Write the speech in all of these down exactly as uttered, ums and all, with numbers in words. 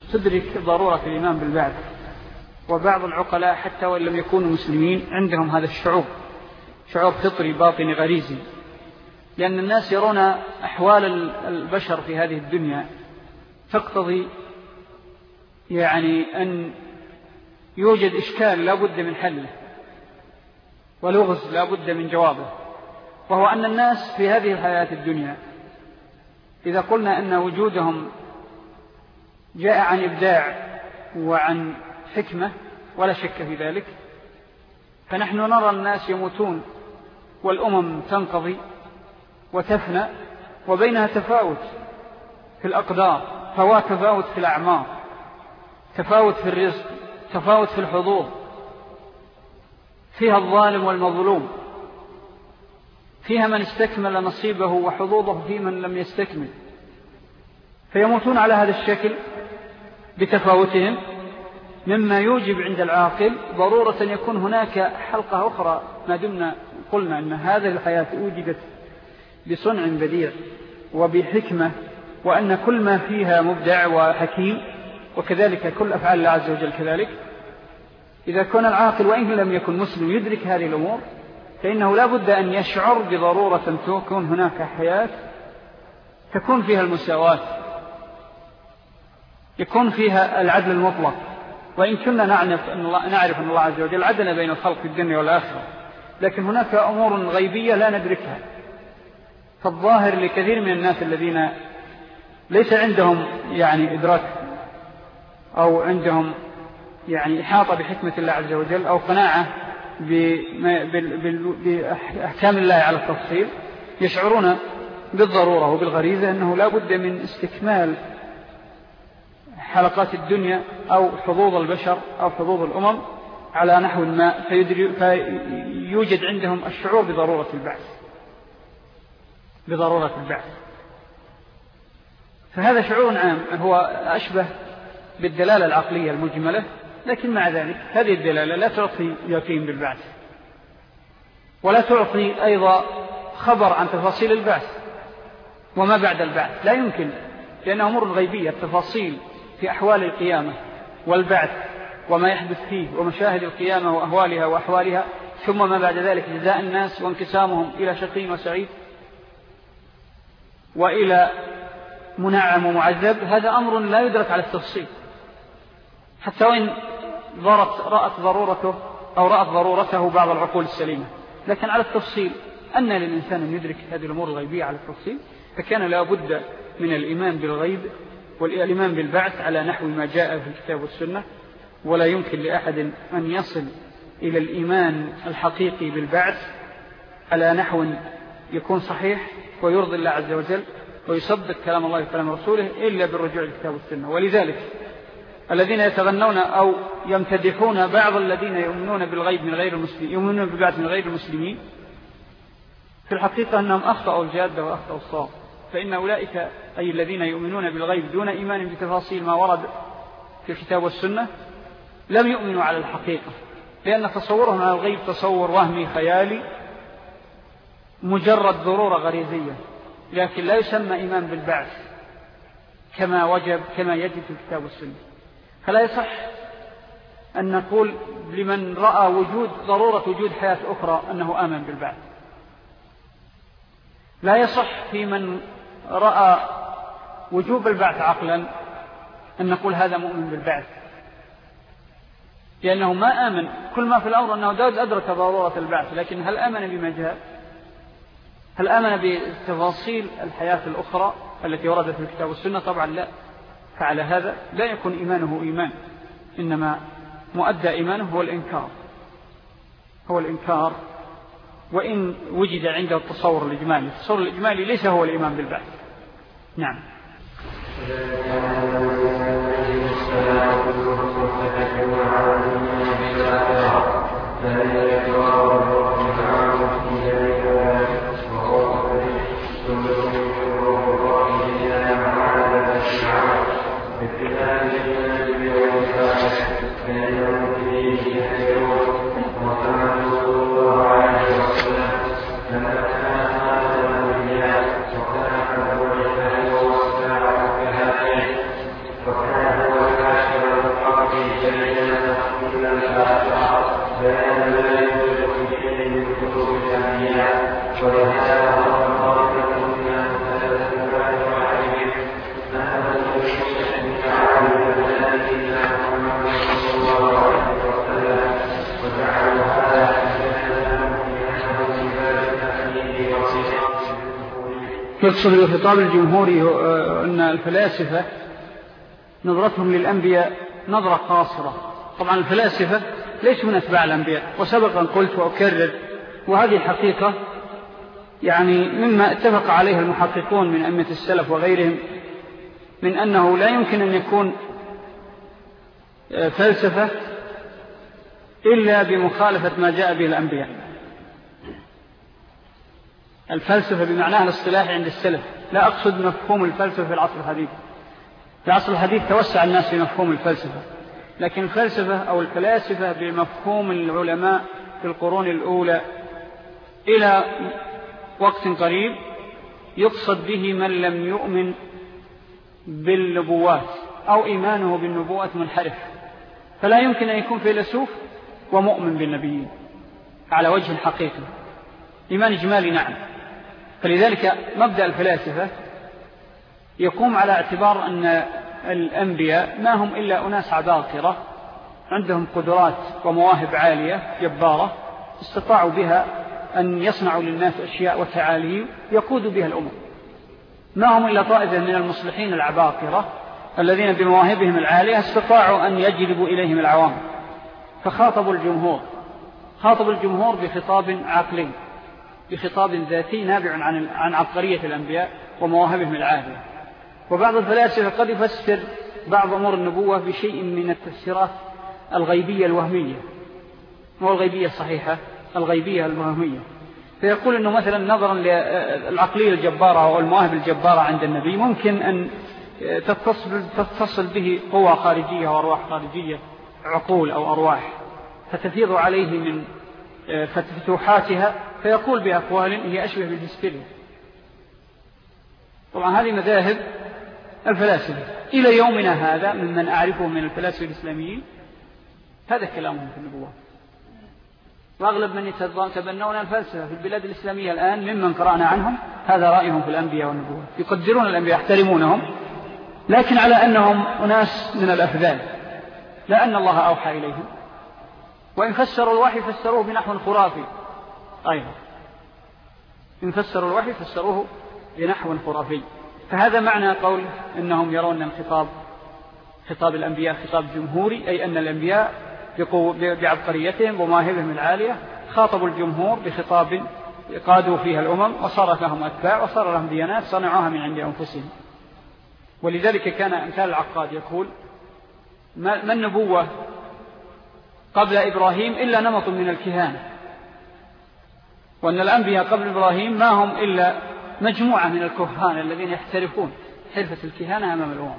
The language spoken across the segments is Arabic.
تدرك ضرورة الإيمان بالبعث. وبعض العقلاء حتى وإن لم يكونوا مسلمين عندهم هذا الشعور، شعور فطري باطني غريزي، لأن الناس يرون أحوال البشر في هذه الدنيا تقتضي يعني أن يوجد إشكال لا بد من حله ولغز لا بد من جوابه، وهو أن الناس في هذه الحياة الدنيا إذا قلنا أن وجودهم جاء عن إبداع وعن حكمة ولا شك في ذلك، فنحن نرى الناس يموتون والأمم تنقضي وتفنى، وبينها تفاوت في الأقدار، فهو تفاوت في الأعمار، تفاوت في الرزق، تفاوت في الحظوظ، فيها الظالم والمظلوم، فيها من استكمل نصيبه وحظوظه في من لم يستكمل، فيموتون على هذا الشكل بتفاوتهم، مما يوجب عند العاقل ضرورة يكون هناك حلقة أخرى، ما دمنا قلنا أن هذه الحياة وجدت بصنع بديع وبحكمة، وأن كل ما فيها مبدع وحكيم، وكذلك كل أفعال الله عز وجل كذلك. إذا كان العاقل وإن لم يكن مسلم يدرك هذه الأمور، فإنه لا بد أن يشعر بضرورة تكون هناك حياة تكون فيها المساواة، يكون فيها العدل المطلق. وإن كنا نعرف أن الله, نعرف أن الله عز وجل عدل بين الخلق في الدنيا والآخرة، لكن هناك أمور غيبية لا ندركها. فالظاهر لكثير من الناس الذين ليس عندهم يعني إدراك أو عندهم يعني إحاطة بحكمة الله عز وجل أو قناعة بأحكام الله على التفصيل، يشعرون بالضرورة وبالغريزة أنه لا بد من استكمال حلقات الدنيا أو حظوظ البشر أو حظوظ الأمم على نحو ما، فيوجد عندهم الشعور بضرورة البعث بضرورة البعث فهذا شعور عام هو أشبه بالدلالة العقلية المجملة، لكن مع ذلك هذه الدلالة لا تعطي يقين بالبعث، ولا تعطي أيضا خبر عن تفاصيل البعث وما بعد البعث، لا يمكن، لأنها أمور غيبية. التفاصيل في أحوال القيامة والبعث وما يحدث فيه ومشاهد القيامة وأهوالها وأحوالها، ثم ما بعد ذلك جزاء الناس وانقسامهم إلى شقي وسعيد وإلى منعم ومعذب، هذا أمر لا يدرك على التفصيل، حتى وإن ضرت رأت ضرورته أو رأت ضرورته بعض العقول السليمة، لكن على التفصيل أن للإنسان أن يدرك هذه الأمور الغيبية على التفصيل، فكان لا بد من الإيمان بالغيب والإيمان بالبعث على نحو ما جاء في الكتاب والسنة. ولا يمكن لأحد أن يصل إلى الإيمان الحقيقي بالبعث على نحو يكون صحيح ويرضي الله عز وجل ويصدق كلام الله وكلام رسوله إلا بالرجوع للكتاب والسنة. ولذلك الذين يتغنون أو يمتدحون بعض الذين يؤمنون بالغيب من غير المسلمين، يؤمنون بالبعث من غير المسلمين، في الحقيقة أنهم أخطأوا الجادة وأخطأوا الصواب. فإن أولئك أي الذين يؤمنون بالغيب دون إيمان بتفاصيل ما ورد في الكتاب والسنة لم يؤمنوا على الحقيقة، لأن تصورهم على الغيب تصور وهمي خيالي مجرد ضرورة غريزية، لكن لا يسمى إيمان بالبعث كما وجب كما يجب في الكتاب والسنة. فلا يصح أن نقول لمن رأى وجود ضرورة وجود حياة أخرى أنه آمن بالبعث. لا يصح في من رأى وجوب البعث عقلا أن نقول هذا مؤمن بالبعث، لأنه ما آمن. كل ما في الأمر أنه داود أدرك ضرورة البعث، لكن هل آمن بما جاء؟ هل آمن بتفاصيل الحياة الأخرى التي وردت في الكتاب والسنة؟ طبعا لا. فعلى هذا لا يكون إيمانه إيمان، إنما مؤدى إيمانه هو الإنكار هو الإنكار وإن وجد عنده التصور الإجمالي. التصور الإجمالي ليس هو الإيمان بالبعث. نعم. وكان هو يقصد بخطاب الجمهوري أن الفلاسفة نظرتهم للأنبياء نظرة قاصرة. طبعا الفلاسفة ليسوا من أتباع الأنبياء، وسبقا قلت وأكرر، وهذه الحقيقة يعني مما اتفق عليه المحققون من أئمة السلف وغيرهم، من أنه لا يمكن أن يكون فلسفة إلا بمخالفة ما جاء به الأنبياء. الفلسفة بمعناها الاصطلاحي عند السلف، لا أقصد مفهوم الفلسفة في العصر الحديث. في العصر الحديث توسع الناس في مفهوم الفلسفة، لكن الفلسفة أو الفلاسفة بمفهوم العلماء في القرون الأولى إلى وقت قريب يقصد به من لم يؤمن بالنبوات أو إيمانه بالنبوات منحرف، فلا يمكن أن يكون فيلسوف ومؤمن بالنبيين على وجه الحقيقي. إيمان إجمالي نعم. فلذلك مبدأ الفلاسفة يقوم على اعتبار أن الأنبياء ما هم إلا أناس عباقرة عندهم قدرات ومواهب عالية جبارة استطاعوا بها أن يصنعوا للناس أشياء وتعاليم يقودوا بها الأمم، ما هم إلا طائفة من المصلحين العباقرة الذين بمواهبهم العالية استطاعوا أن يجلبوا إليهم العوام. فخاطبوا الجمهور، خاطبوا الجمهور بخطاب عقلي، بخطاب ذاتي نابع عن عن عبقرية الأنبياء ومواهبهم العالية. وبعض الفلاسفة قد يفسر بعض أمور النبوة بشيء من التفسيرات الغيبية الوهمية، مو الغيبية الصحيحة، الغيبية الوهمية. فيقول أنه مثلا نظرا للعقلية الجبارة أو المواهب الجبارة عند النبي ممكن أن تتصل, تتصل به قوى خارجية وأرواح خارجية، عقول أو أرواح، فتفيض عليه من فتوحاتها فيقول بأقوال هي أشبه بالهستيريا. طبعا هذه مذاهب الفلاسفة إلى يومنا هذا ممن أعرفه من الفلاسفة الإسلاميين هذا كلامهم في النبوة. وأغلب من يتبنون الفلسفة في البلاد الإسلامية الآن ممن قرأنا عنهم هذا رأيهم في الأنبياء والنبوة، يقدرون الأنبياء يحترمونهم، لكن على أنهم أناس من الأفذال، لا أن الله أوحى إليهم. وإن فسروا الوحي فسروه بنحو خرافي أيضا، إن فسروا الوحي فسروه بنحو خرافي. فهذا معنى قول أنهم يرون الخطاب خطاب الأنبياء خطاب جمهوري، أي أن الأنبياء بعبقريتهم ومواهبهم العالية خاطبوا الجمهور بخطاب قادوا فيها الأمم وصارت لهم أتباع وصار لهم ديانات صنعوها من عند أنفسهم. ولذلك كان أمثال العقاد يقول ما النبوة قبل إبراهيم إلا نمط من الكهانة، وأن الأنبياء قبل إبراهيم ما هم إلا مجموعة من الكهان الذين يحترفون حرفة الكهانة أمام الأمم.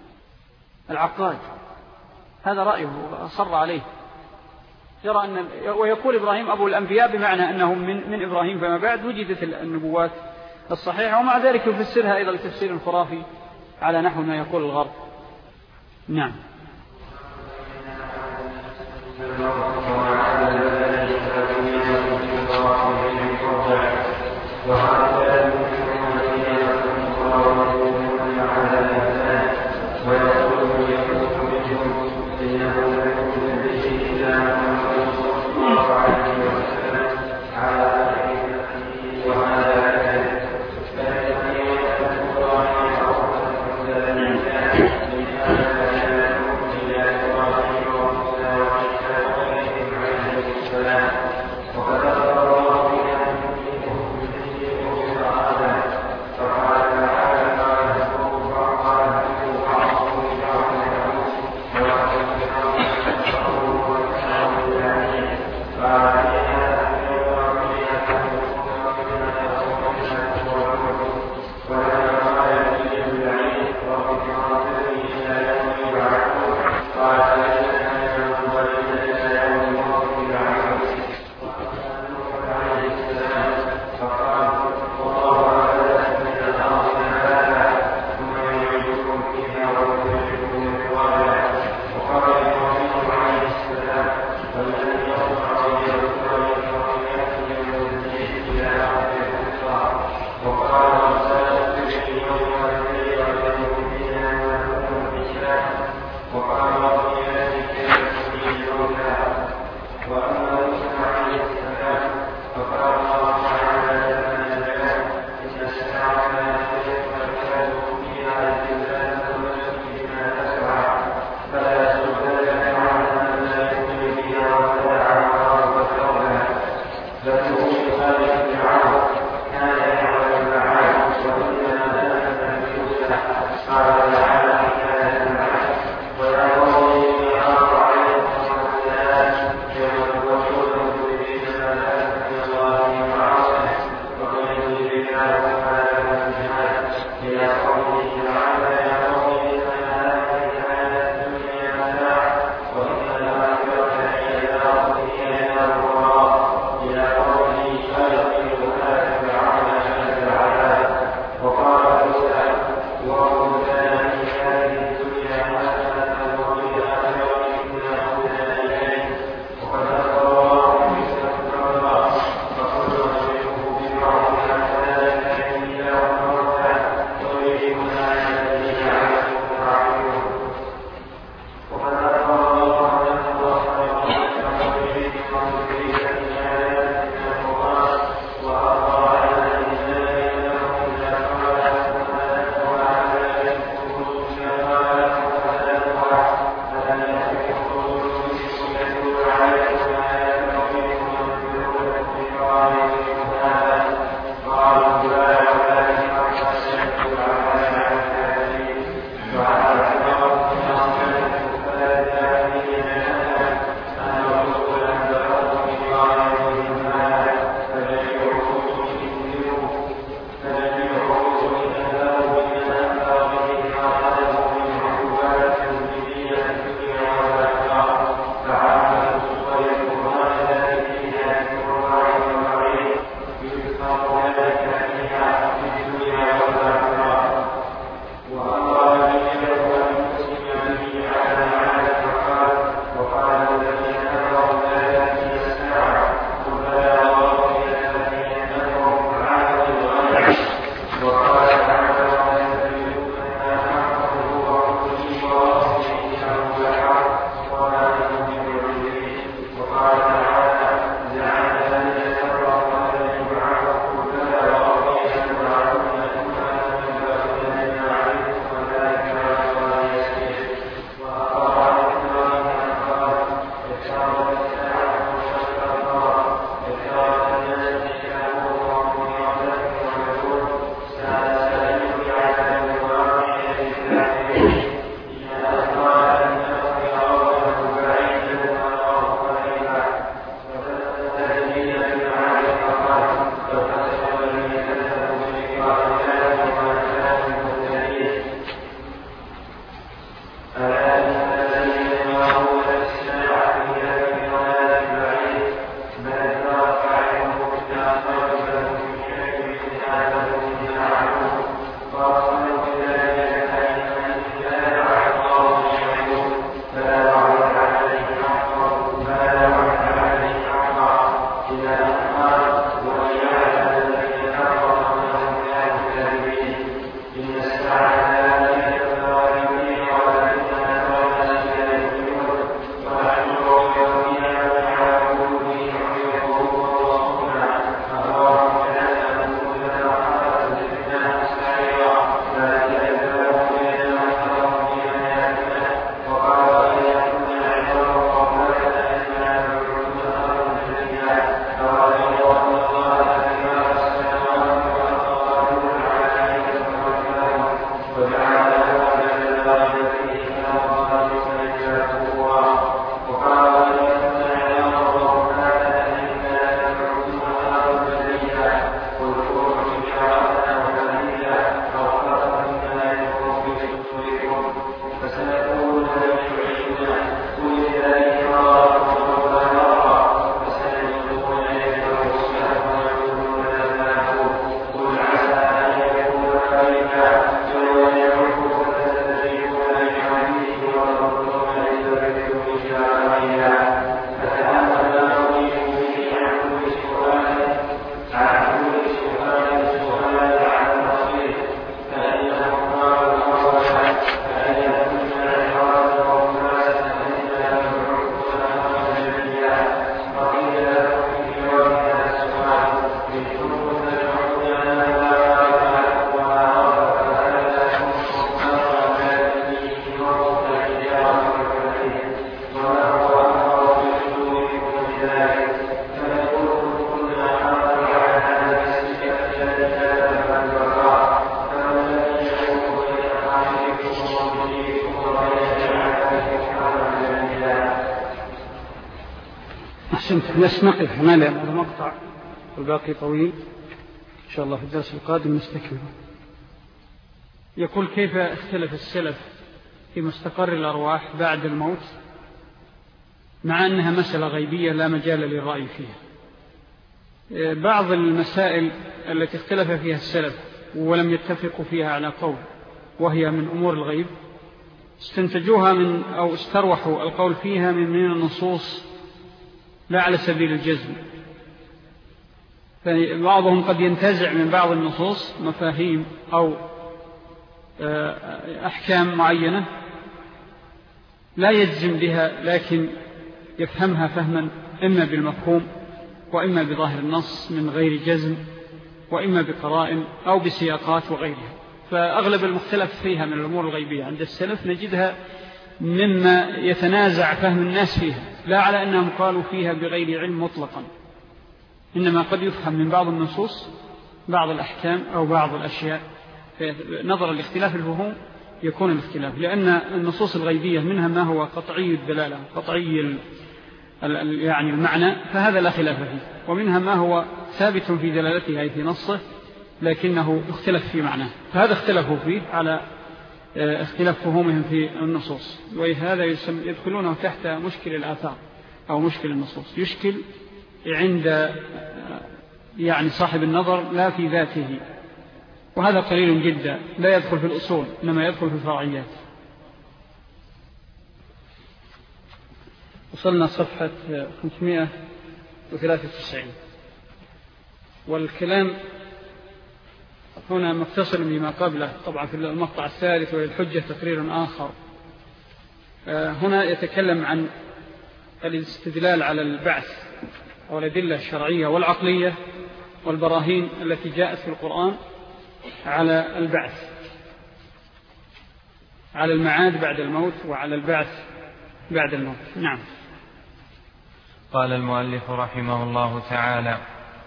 العقاد هذا رأيه أصر عليه، يرى أن ويقول إبراهيم أبو الأنبياء بمعنى أنهم من, من إبراهيم فما بعد وجدت النبوات الصحيحة، ومع ذلك يفسرها أيضا لتفسير خرافي على نحو ما يقول الغرب. نعم. وقال الله تعالى: إن الساعة أحسنت. نقف هنا لأن هذا مقطع والباقي طويل، إن شاء الله في الدرس القادم نستكمل. يقول: كيف اختلف السلف في مستقر الأرواح بعد الموت مع أنها مسألة غيبية لا مجال للرأي فيها؟ بعض المسائل التي اختلف فيها السلف ولم يتفقوا فيها على قول وهي من أمور الغيب استنتجوها من أو استروحوا القول فيها من من النصوص لا على سبيل الجزم. فبعضهم قد ينتزع من بعض النصوص مفاهيم أو أحكام معينة لا يجزم بها، لكن يفهمها فهما إما بالمفهوم وإما بظاهر النص من غير جزم، وإما بقرائن أو بسياقات وغيرها. فأغلب المختلف فيها من الأمور الغيبية عند السلف نجدها مما يتنازع فهم الناس فيها، لا على أنهم قالوا فيها بغير علم مطلقا، إنما قد يفهم من بعض النصوص بعض الأحكام أو بعض الأشياء. نظرا لاختلاف الفهوم يكون الاختلاف، لأن النصوص الغيبية منها ما هو قطعي الدلالة قطعي يعني المعنى، فهذا لا خلاف فيه، ومنها ما هو ثابت في دلالته أي في نصه لكنه اختلف في معناه، فهذا اختلفوا فيه على اختلاف فهومهم في النصوص. وهذا يدخلونه تحت مشكل الآثار أو مشكل النصوص، يشكل عند يعني صاحب النظر لا في ذاته، وهذا قليل جدا لا يدخل في الأصول إنما يدخل في الفرعيات. وصلنا صفحة خمسمائة وثلاثة وتسعين، والكلام هنا متصل بما قبله طبعا في المقطع الثالث وللحجة تقرير آخر. هنا يتكلم عن الاستدلال على البعث أو الأدلة الشرعية والعقلية والبراهين التي جاءت في القرآن على البعث، على المعاد بعد الموت وعلى البعث بعد الموت. نعم. قال المؤلف رحمه الله تعالى: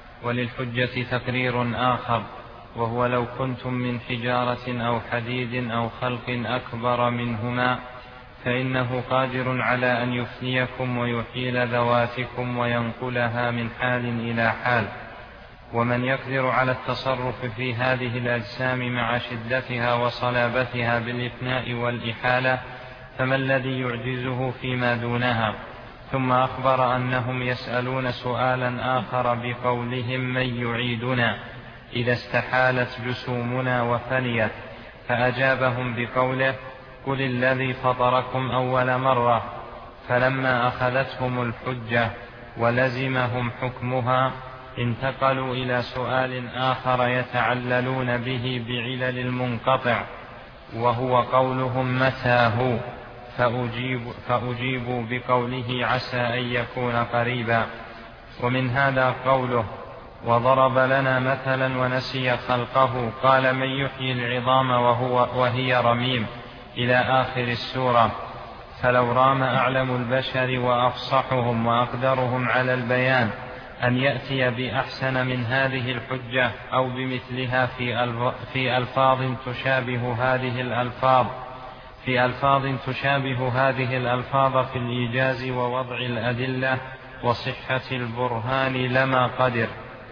وللحجة تقرير آخر، وهو لو كنتم من حجارة أو حديد أو خلق أكبر منهما فإنه قادر على أن يفنيكم ويحيل ذواتكم وينقلها من حال إلى حال. ومن يقدر على التصرف في هذه الأجسام مع شدتها وصلابتها بالإفناء والإحالة فما الذي يعجزه فيما دونها؟ ثم أخبر أنهم يسألون سؤالا آخر بقولهم: من يعيدنا إذا استحالت جسومنا وفنيت؟ فأجابهم بقوله: قل الذي فطركم أول مرة. فلما أخذتهم الحجة ولزمهم حكمها انتقلوا إلى سؤال آخر يتعللون به بعلل المنقطع، وهو قولهم: متى هو؟ فأجيب فأجيبوا بقوله: عسى أن يكون قريبا. ومن هذا قوله: وضرب لنا مثلا ونسي خلقه قال: من يحيي العظام وهو وهي رميم، إلى آخر السورة. فلو رام أعلم البشر وأفصحهم وأقدرهم على البيان أن يأتي بأحسن من هذه الحجة أو بمثلها في ألفاظ تشابه هذه الألفاظ في ألفاظ تشابه هذه الألفاظ في الإيجاز ووضع الأدلة وصحة البرهان لما قدر،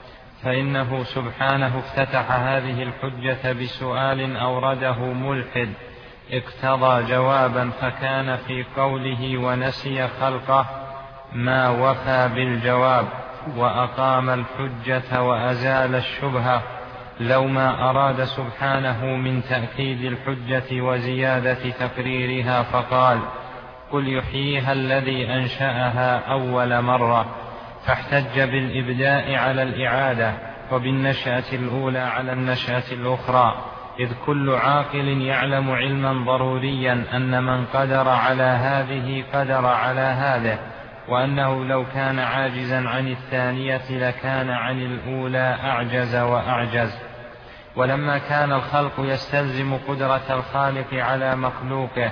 فإنه سبحانه افتتح هذه الحجة بسؤال أورده ملحد اقتضى جوابا، فكان في قوله ونسي خلقه ما وفى بالجواب وأقام الحجة وأزال الشبهة، لو ما أراد سبحانه من تأكيد الحجة وزيادة تقريرها فقال: قل يحييها الذي أنشأها أول مرة، فاحتج بالإبداء على الإعادة وبالنشأة الأولى على النشأة الأخرى، إذ كل عاقل يعلم علما ضروريا أن من قدر على هذه قدر على هذه، وأنه لو كان عاجزا عن الثانية لكان عن الأولى أعجز وأعجز. ولما كان الخلق يستلزم قدرة الخالق على مخلوقه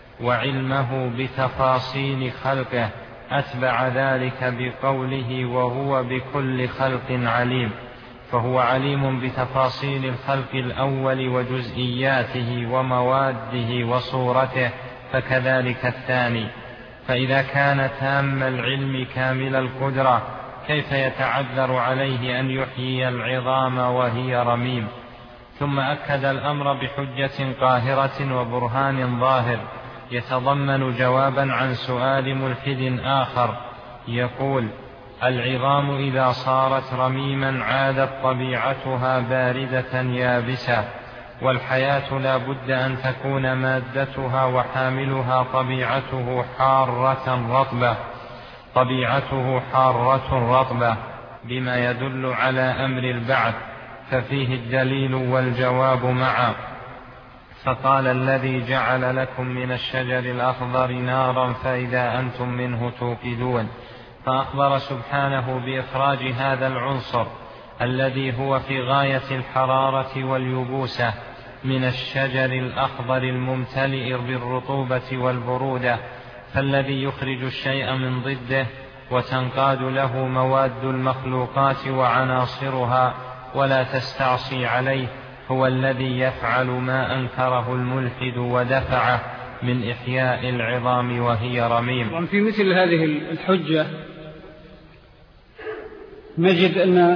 وعلمه بتفاصيل خلقه أتبع ذلك بقوله: وهو بكل خلق عليم، فهو عليم بتفاصيل الخلق الأول وجزئياته ومواده وصورته، فكذلك الثاني. فإذا كان تام العلم كامل القدرة كيف يتعذر عليه أن يحيي العظام وهي رميم؟ ثم أكد الأمر بحجة قاهرة وبرهان ظاهر يتضمن جوابا عن سؤال ملحد آخر يقول: العظام إذا صارت رميما عادت طبيعتها باردة يابسة، والحياة لا بد أن تكون مادتها وحاملها طبيعته حارة رطبة طبيعته حارة رطبة بما يدل على أمر البعث، ففيه الدليل والجواب معا. فقال: الذي جعل لكم من الشجر الأخضر نارا فإذا أنتم منه توقدون. فأخبر سبحانه بإخراج هذا العنصر الذي هو في غاية الحرارة واليبوسة من الشجر الأخضر الممتلئ بالرطوبة والبرودة، فالذي يخرج الشيء من ضده وتنقاد له مواد المخلوقات وعناصرها ولا تستعصي عليه هو الذي يفعل ما أنكره الملحد ودفعه من إحياء العظام وهي رميم. في مثل هذه الحجة نجد أن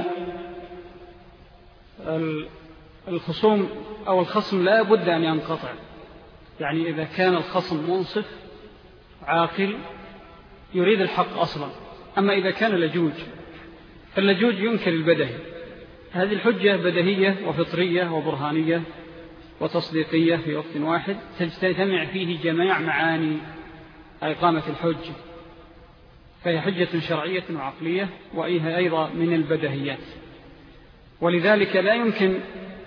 الخصوم أو الخصم لا بد أن ينقطع. يعني إذا كان الخصم منصف عاقل يريد الحق أصلا، أما إذا كان لجوج فاللجوج ينكر البدهي. هذه الحجة بدهية وفطرية وبرهانية وتصديقية في وقت واحد، تجتمع فيه جميع معاني إقامة الحجة، فهي حجة شرعية وعقلية وإيها أيضا من البدهيات. ولذلك لا يمكن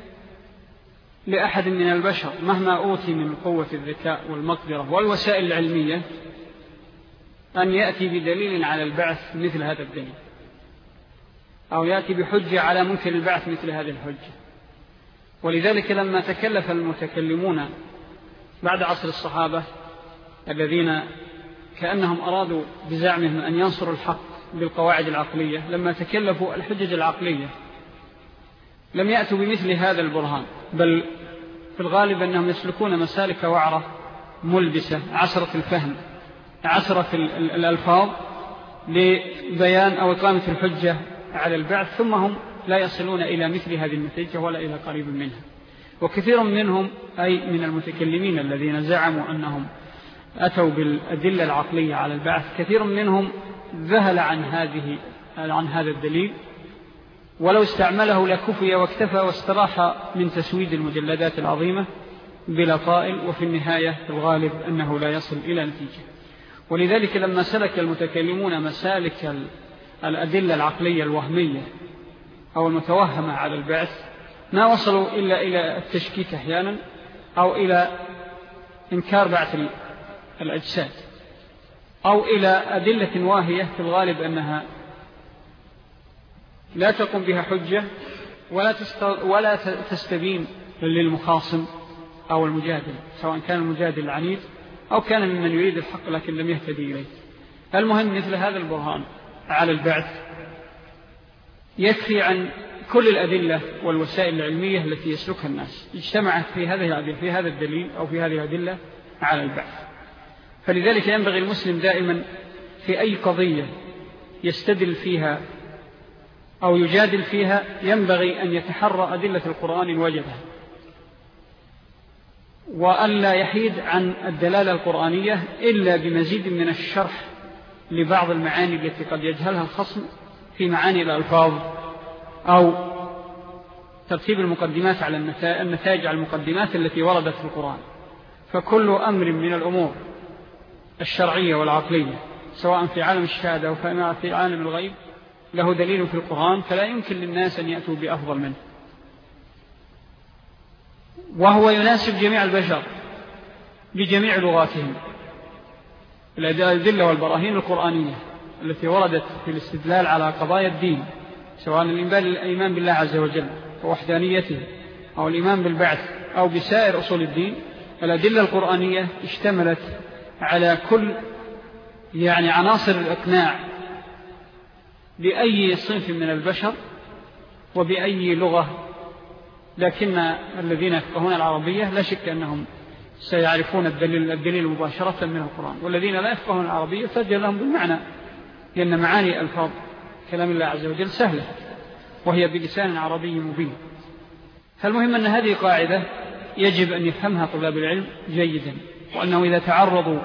لأحد من البشر مهما أوتي من قوة الذكاء والمقدرة والوسائل العلمية أن يأتي بدليل على البعث مثل هذا الدليل، أو يأتي بحجة على منكر البعث مثل هذه الحجة. ولذلك لما تكلف المتكلمون بعد عصر الصحابة الذين كأنهم أرادوا بزعمهم أن ينصروا الحق بالقواعد العقلية، لما تكلفوا الحجج العقلية لم يأتوا بمثل هذا البرهان، بل في الغالب أنهم يسلكون مسالك وعرة ملبسة عسرة الفهم عسرة الألفاظ لبيان أو إقامة الحجة على البعث، ثم هم لا يصلون إلى مثل هذه النتيجة ولا إلى قريب منها. وكثير منهم أي من المتكلمين الذين زعموا أنهم أتوا بالأدلة العقلية على البعث، كثير منهم ذهل عن هذه عن هذا الدليل، ولو استعمله لكفي واكتفى واستراح من تسويد المجلدات العظيمة بلا طائل، وفي النهاية في الغالب أنه لا يصل إلى نتيجة. ولذلك لما سلك المتكلمون مسالك الأدلة العقلية الوهمية أو المتوهمة على البعث ما وصلوا إلا إلى التشكيك أحيانا أو إلى إنكار بعث الأجساد أو إلى أدلة واهية في الغالب أنها لا تقوم بها حجة ولا, ولا تستبين للمخاصم أو المجادل، سواء كان المجادل العنيد أو كان ممن يريد الحق لكن لم يهتدي إليه. المهم مثل هذا البرهان على البعث يكفي عن كل الأدلة والوسائل العلمية التي يسلكها الناس اجتمعت في هذه في هذا الدليل أو في هذه الأدلة على البعث. فلذلك ينبغي المسلم دائما في أي قضية يستدل فيها أو يجادل فيها ينبغي أن يتحرى أدلة القرآن الوجدها، وألا يحيد عن الدلالة القرآنية إلا بمزيد من الشرح لبعض المعاني التي قد يجهلها الخصم في معاني الألفاظ أو ترتيب المقدمات على النتائج على المقدمات التي وردت في القرآن. فكل أمر من الأمور الشرعية والعقلية سواء في عالم الشهادة أو في عالم الغيب له دليل في القرآن، فلا يمكن للناس أن يأتوا بأفضل منه، وهو يناسب جميع البشر بجميع لغاتهم. الأدلة والبراهين القرآنية التي وردت في الاستدلال على قضايا الدين سواء الإيمان بالله عز وجل ووحدانيته أو الإيمان بالبعث أو بسائر أصول الدين، الأدلة القرآنية اشتملت على كل يعني عناصر الإقناع بأي صنف من البشر وبأي لغة. لكن الذين يفقهون العربية لا شك أنهم سيعرفون الدليل, الدليل مباشرة من القرآن. والذين لا يفقهون العربية ترجع لهم بالمعنى، لأن معاني ألفاظ كلام الله عز وجل سهلة وهي بلسان عربي مبين. فالمهم أن هذه قاعدة يجب أن يفهمها طلاب العلم جيدا، وأنه إذا تعرضوا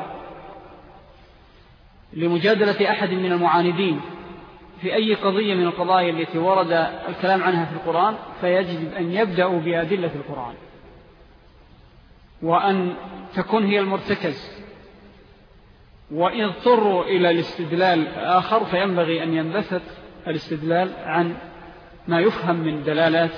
لمجادلة أحد من المعاندين في أي قضية من القضايا التي ورد الكلام عنها في القرآن فيجب أن يبدأوا بأدلة القرآن، وأن تكون هي المرتكز، وإن اضطروا إلى الاستدلال آخر فينبغي أن ينبثق الاستدلال عن ما يفهم من دلالات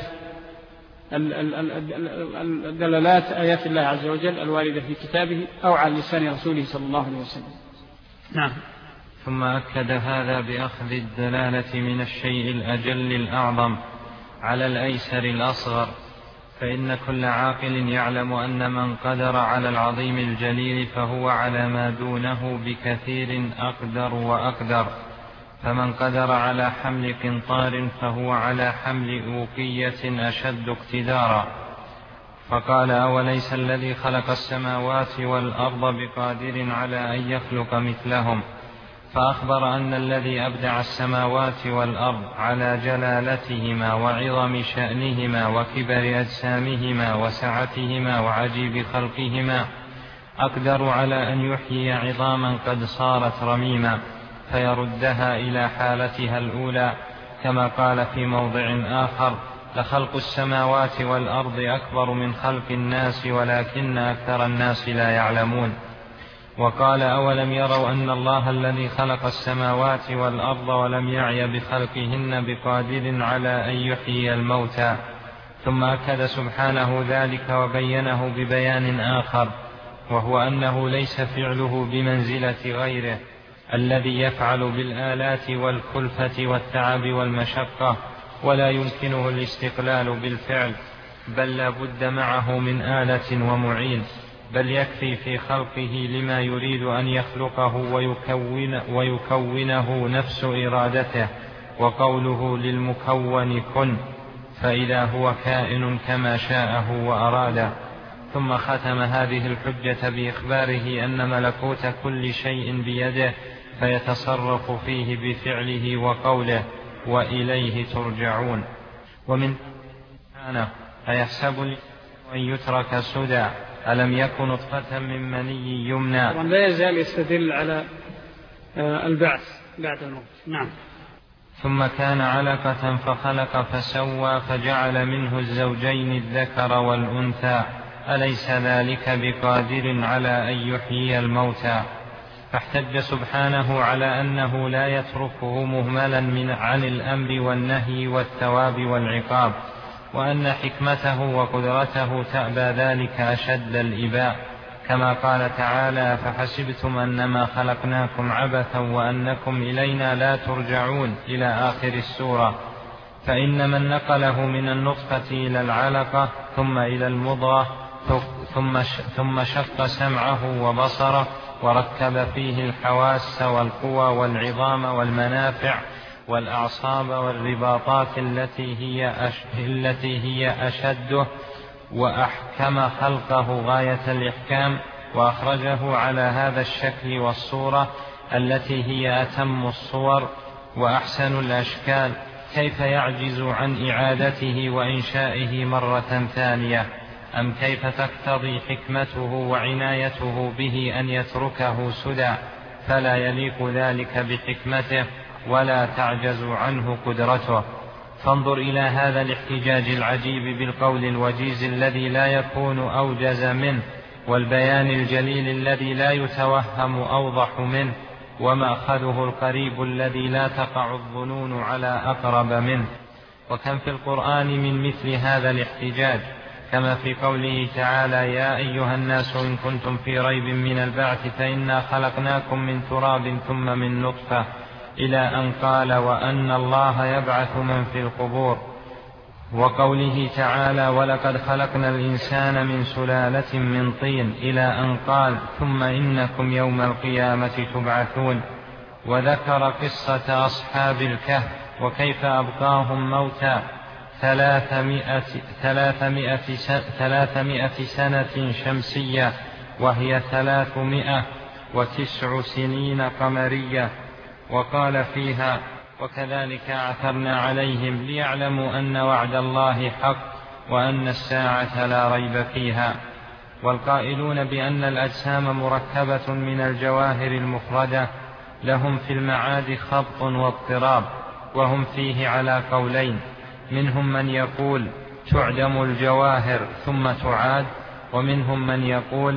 الدلالات آيات الله عز وجل الواردة في كتابه أو على لسان رسوله صلى الله عليه وسلم. نعم. ثم أكد هذا بأخذ الدلالة من الشيء الأجل الأعظم على الأيسر الأصغر، فإن كل عاقل يعلم أن من قدر على العظيم الجليل فهو على ما دونه بكثير أقدر وأقدر، فمن قدر على حمل قنطار فهو على حمل أوقية أشد اقتدارا. فقال: أوليس الذي خلق السماوات والأرض بقادر على أن يخلق مثلهم؟ فأخبر أن الذي أبدع السماوات والأرض على جلالتهما وعظم شأنهما وكبر أجسامهما وسعتهما وعجيب خلقهما أقدر على أن يحيي عظاما قد صارت رميما فيردها إلى حالتها الأولى، كما قال في موضع آخر: لخلق السماوات والأرض أكبر من خلق الناس ولكن أكثر الناس لا يعلمون. وقال: أولم يروا أن الله الذي خلق السماوات والأرض ولم يعي بخلقهن بقادر على أن يحيي الموتى. ثم أكد سبحانه ذلك وبينه ببيان آخر، وهو أنه ليس فعله بمنزلة غيره الذي يفعل بالآلات والكلفة والتعب والمشقة، ولا يمكنه الاستقلال بالفعل، بل لا بد معه من آلة ومعين، بل يكفي في خلقه لما يريد أن يخلقه ويكون ويكونه نفس إرادته، وقوله للمكون كن، فإذا هو كائن كما شاءه وأراده. ثم ختم هذه الحجة بإخباره أن ملكوت كل شيء بيده فيتصرف فيه بفعله وقوله: وإليه ترجعون. ومن سبحانه: أيحسب أن يترك سدى ألم يكن نطفة من مني يمنى. طبعا لا يزال يستدل على البعث بعد الموت. نعم. ثم كان علقة فخلق فسوى فجعل منه الزوجين الذكر والأنثى أليس ذلك بقادر على أن يحيي الموتى. فاحتج سبحانه على أنه لا يتركه مهملا من عن الأمر والنهي والثواب والعقاب، وأن حكمته وقدرته تأبى ذلك أشد الإباء، كما قال تعالى: فحسبتم أنما خلقناكم عبثا وأنكم إلينا لا ترجعون إلى آخر السورة. فإن من نقله من النطفة إلى العلقة ثم إلى المضغة ثم ثم شق سمعه وبصره وركب فيه الحواس والقوى والعظام والمنافع والأعصاب والرباطات التي هي أش... التي هي أشده وأحكم خلقه غاية الإحكام، وأخرجه على هذا الشكل والصورة التي هي أتم الصور وأحسن الأشكال، كيف يعجز عن إعادته وإنشائه مرة ثانية؟ أم كيف تقتضي حكمته وعنايته به أن يتركه سدى؟ فلا يليق ذلك بحكمته ولا تعجز عنه قدرته. فانظر إلى هذا الاحتجاج العجيب بالقول الوجيز الذي لا يكون أوجز منه، والبيان الجليل الذي لا يتوهم أوضح منه، ومأخذه القريب الذي لا تقع الظنون على أقرب منه. وكم في القرآن من مثل هذا الاحتجاج، كما في قوله تعالى: يا أيها الناس إن كنتم في ريب من البعث فإنا خلقناكم من تراب ثم من نطفة، إلى أن قال: وأن الله يبعث من في القبور. وقوله تعالى: ولقد خلقنا الإنسان من سلالة من طين، إلى أن قال: ثم إنكم يوم القيامة تبعثون. وذكر قصة أصحاب الكهف وكيف أبقاهم موتى ثلاثمائة, ثلاثمائة, ثلاثمائة سنة شمسية، وهي ثلاثمائة وتسع سنين قمرية. وقال فيها: وكذلك عثرنا عليهم ليعلموا أن وعد الله حق وأن الساعة لا ريب فيها. والقائلون بأن الأجسام مركبة من الجواهر المفردة لهم في المعاد خبط واضطراب، وهم فيه على قولين: منهم من يقول تعدم الجواهر ثم تعاد، ومنهم من يقول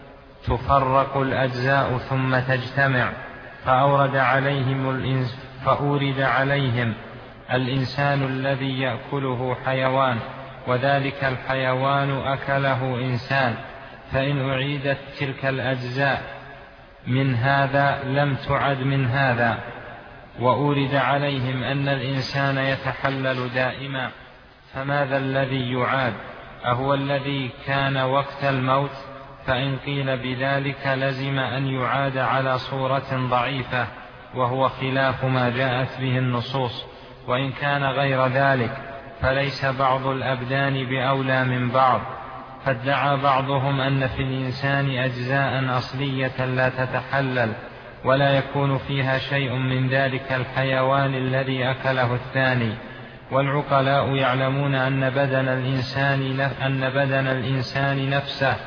تفرق الأجزاء ثم تجتمع. فأورد عليهم, الإنس فأورد عليهم الإنسان الذي يأكله حيوان، وذلك الحيوان أكله إنسان، فإن أعيدت تلك الأجزاء من هذا لم تعد من هذا. وأورد عليهم أن الإنسان يتحلل دائما، فماذا الذي يعاد؟ أهو الذي كان وقت الموت؟ فإن قيل بذلك لزم أن يعاد على صورة ضعيفة، وهو خلاف ما جاءت به النصوص. وإن كان غير ذلك فليس بعض الأبدان بأولى من بعض، فادعى بعضهم أن في الإنسان أجزاء أصلية لا تتحلل ولا يكون فيها شيء من ذلك الحيوان الذي أكله الثاني. والعقلاء يعلمون أن بدن الإنسان, أن بدن الإنسان نفسه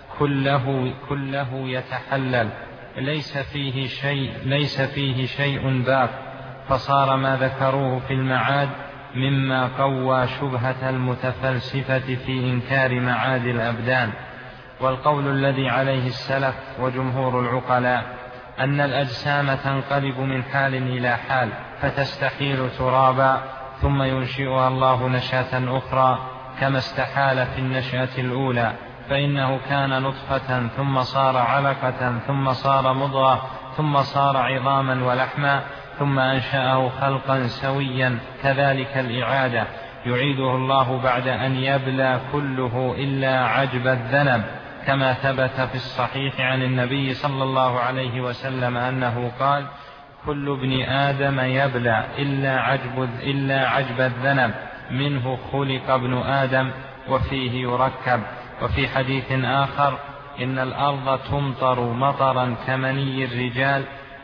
كله, كله يتحلل، ليس فيه شيء, ليس فيه شيء باق، فصار ما ذكروه في المعاد مما قوى شبهة المتفلسفة في إنكار معاد الأبدان. والقول الذي عليه السلف وجمهور العقلاء أن الأجسام تنقلب من حال إلى حال فتستحيل ترابا ثم ينشئها الله نشأة أخرى كما استحال في النشأة الأولى، فإنه كان نطفة ثم صار علقة ثم صار مضغة ثم صار عظاما ولحما ثم أنشأه خلقا سويا. كذلك الإعادة يعيده الله بعد أن يبلى كله إلا عجب الذنب، كما ثبت في الصحيح عن النبي صلى الله عليه وسلم أنه قال: كل ابن آدم يبلى إلا عجب, إلا عجب الذنب، منه خلق ابن آدم وفيه يركب. وفي حديث آخر: إن الأرض تمطر مطرا كمني الرجال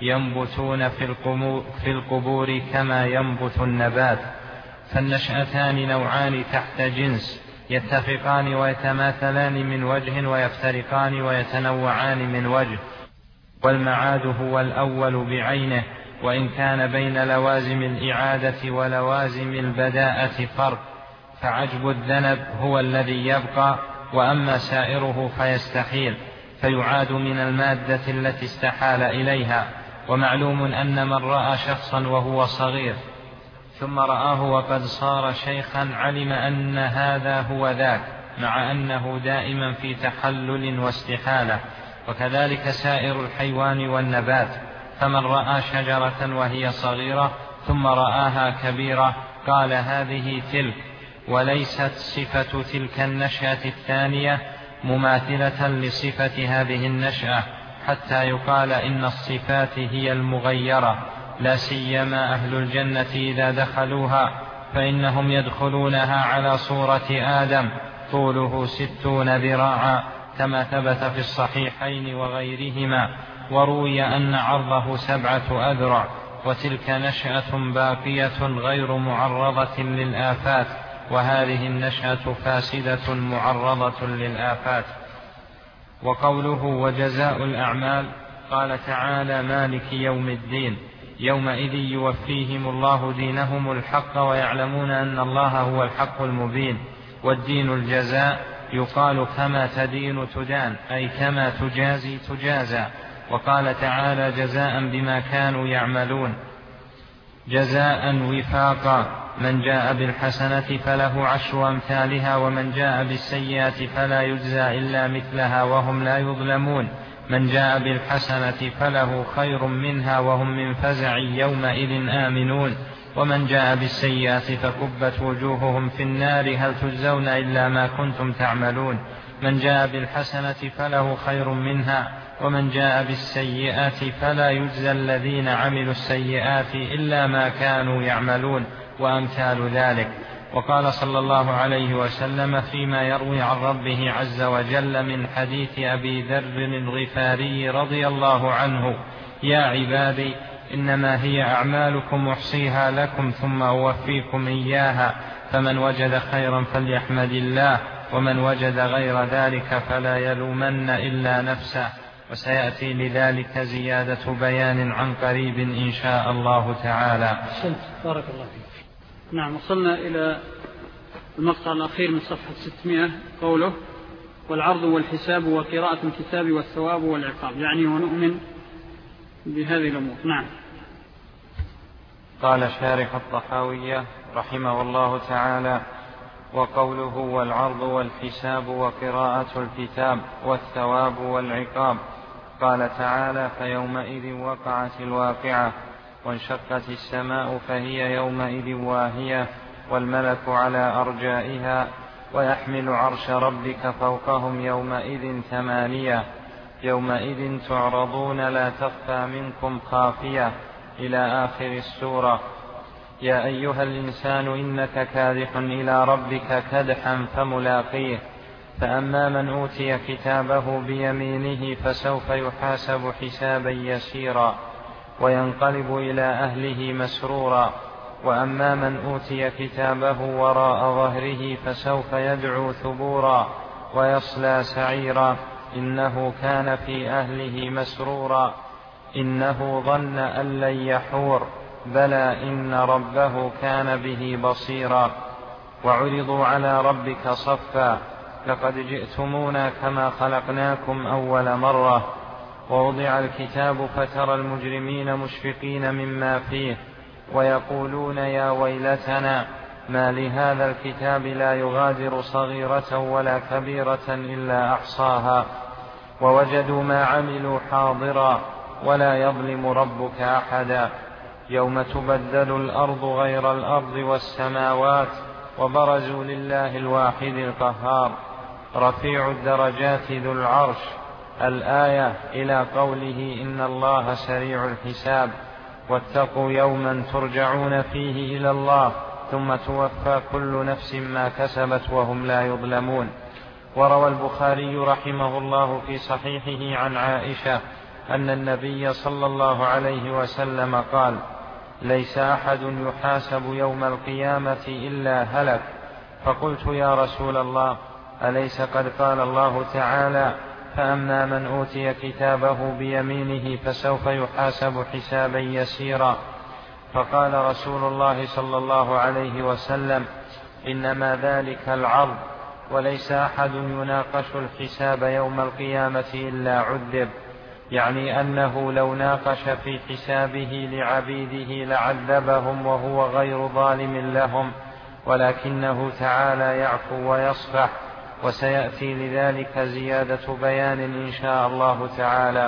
ينبتون في القبور كما ينبت النبات. فالنشأتان نوعان تحت جنس، يتفقان ويتماثلان من وجه ويفترقان ويتنوعان من وجه، والمعاد هو الأول بعينه، وإن كان بين لوازم الإعادة ولوازم البداءة فرق، فعجب الذنب هو الذي يبقى، وأما سائره فيستحيل، فيعاد من المادة التي استحال إليها. ومعلوم أن من رأى شخصا وهو صغير ثم رآه وقد صار شيخا علم أن هذا هو ذاك، مع أنه دائما في تحلل واستحالة. وكذلك سائر الحيوان والنبات، فمن رأى شجرة وهي صغيرة ثم رآها كبيرة قال هذه تلك، وليست صفة تلك النشأة الثانية مماثلة لصفة هذه النشأة، حتى يقال إن الصفات هي المغيرة، لا سيما أهل الجنة إذا دخلوها فإنهم يدخلونها على صورة آدم طوله ستون ذراعا، كما ثبت في الصحيحين وغيرهما. وروي أن عرضه سبعة أذرع، وتلك نشأة باقية غير معرضة للآفات، وهذه النشأة فاسدة معرضة للآفات. وقوله وجزاء الأعمال، قال تعالى: مالك يوم الدين، يومئذ يوفيهم الله دينهم الحق ويعلمون أن الله هو الحق المبين. والدين الجزاء، يقال كما تدين تدان، أي كما تجازي تجازى. وقال تعالى: جزاء بما كانوا يعملون، جزاء وفاقا، من جاء بالحسنة فله عشر أمثالها، ومن جاء بالسيئة فلا يجزى إلا مثلها وهم لا يظلمون. من جاء بالحسنة فله خير منها وهم من فزع يومئذ آمنون، ومن جاء بالسيئة فكبت وجوههم في النار هل تجزون إلا ما كنتم تعملون. من جاء بالحسنة فله خير منها، ومن جاء بالسيئة فلا يجزى الذين عملوا السيئات إلا ما كانوا يعملون، وأمثال ذلك. وقال صلى الله عليه وسلم فيما يروي عن ربه عز وجل من حديث أبي ذر الغفاري رضي الله عنه: يا عبادي إنما هي أعمالكم أحصيها لكم ثم أوفيكم إياها، فمن وجد خيرا فليحمد الله، ومن وجد غير ذلك فلا يلومن إلا نفسه. وسيأتي لذلك زيادة بيان عن قريب إن شاء الله تعالى. بارك الله فيك. نعم، وصلنا إلى المقطع الأخير من صفحة ستمائة، قوله: والعرض والحساب وقراءة الكتاب والثواب والعقاب، يعني ونؤمن بهذه الأمور. نعم. قال شارح الطحاوية رحمه الله تعالى: وقوله والعرض والحساب وقراءة الكتاب والثواب والعقاب، قال تعالى: فيومئذ وقعت الواقعة، وانشقت السماء فهي يومئذ واهية، والملك على أرجائها، ويحمل عرش ربك فوقهم يومئذ ثمانية، يومئذ تعرضون لا تخفى منكم خافية، إلى آخر السورة. يا أيها الإنسان إنك كادح إلى ربك كدحا فملاقيه، فأما من أوتي كتابه بيمينه فسوف يحاسب حسابا يسيرا، وينقلب إلى أهله مسرورا، وأما من أوتي كتابه وراء ظهره فسوف يدعو ثبورا، ويصلى سعيرا، إنه كان في أهله مسرورا، إنه ظن أن لن يحور، بلى إن ربه كان به بصيرا. وعرضوا على ربك صفا، لقد جئتمونا كما خلقناكم أول مرة. ووضع الكتاب فترى المجرمين مشفقين مما فيه، ويقولون يا ويلتنا ما لهذا الكتاب لا يغادر صغيرة ولا كبيرة إلا أحصاها، ووجدوا ما عملوا حاضرا، ولا يظلم ربك أحدا. يوم تبدل الأرض غير الأرض والسماوات، وبرزوا لله الواحد القهار، رفيع الدرجات ذو العرش، الآية إلى قوله إن الله سريع الحساب. واتقوا يوما ترجعون فيه إلى الله ثم توفى كل نفس ما كسبت وهم لا يظلمون. وروى البخاري رحمه الله في صحيحه عن عائشة أن النبي صلى الله عليه وسلم قال: ليس أحد يحاسب يوم القيامة إلا هلك. فقلت يا رسول الله أليس قد قال الله تعالى: فأما من أوتي كتابه بيمينه فسوف يحاسب حسابا يسيرا؟ فقال رسول الله صلى الله عليه وسلم: إنما ذلك العرض، وليس أحد يناقش الحساب يوم القيامة إلا عذب، يعني أنه لو ناقش في حسابه لعبيده لعذبهم وهو غير ظالم لهم، ولكنه تعالى يعفو ويصفح، وسيأتي لذلك زيادة بيان إن شاء الله تعالى.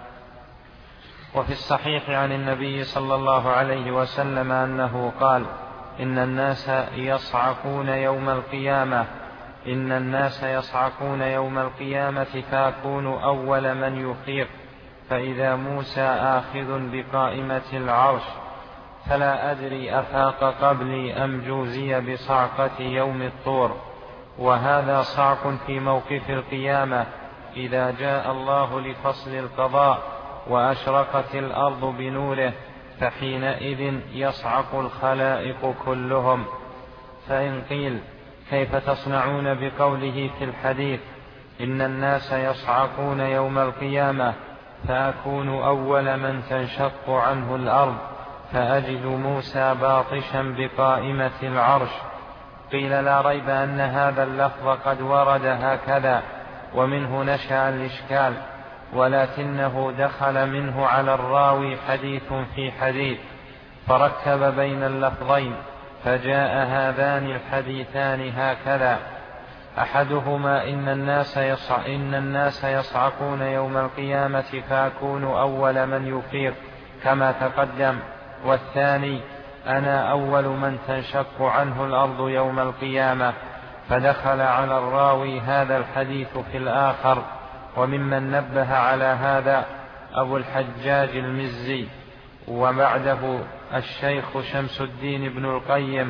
وفي الصحيح عن النبي صلى الله عليه وسلم أنه قال: إن الناس يصعقون يوم القيامة إن الناس يصعقون يوم القيامة فأكون أول من يفيق، فإذا موسى آخذ بقائمة العرش، فلا أدري أفاق قبلي أم جوزي بصعقة يوم الطور. وهذا صعق في موقف القيامة إذا جاء الله لفصل القضاء وأشرقت الأرض بنوره، فحينئذ يصعق الخلائق كلهم. فإن قيل: كيف تصنعون بقوله في الحديث إن الناس يصعقون يوم القيامة فأكون أول من تنشق عنه الأرض، فأجد موسى باطشا بقائمة العرش؟ قيل: لا ريب أن هذا اللفظ قد ورد هكذا، ومنه نشأ الإشكال، ولكنه دخل منه على الراوي حديث في حديث، فركب بين اللفظين، فجاء هذان الحديثان هكذا: أحدهما إن الناس, يصع إن الناس يصعقون يوم القيامة فأكون أول من يفيق كما تقدم، والثاني أنا أول من تنشق عنه الأرض يوم القيامة، فدخل على الراوي هذا الحديث في الآخر. وممن نبه على هذا أبو الحجاج المزي، وبعده الشيخ شمس الدين بن القيم،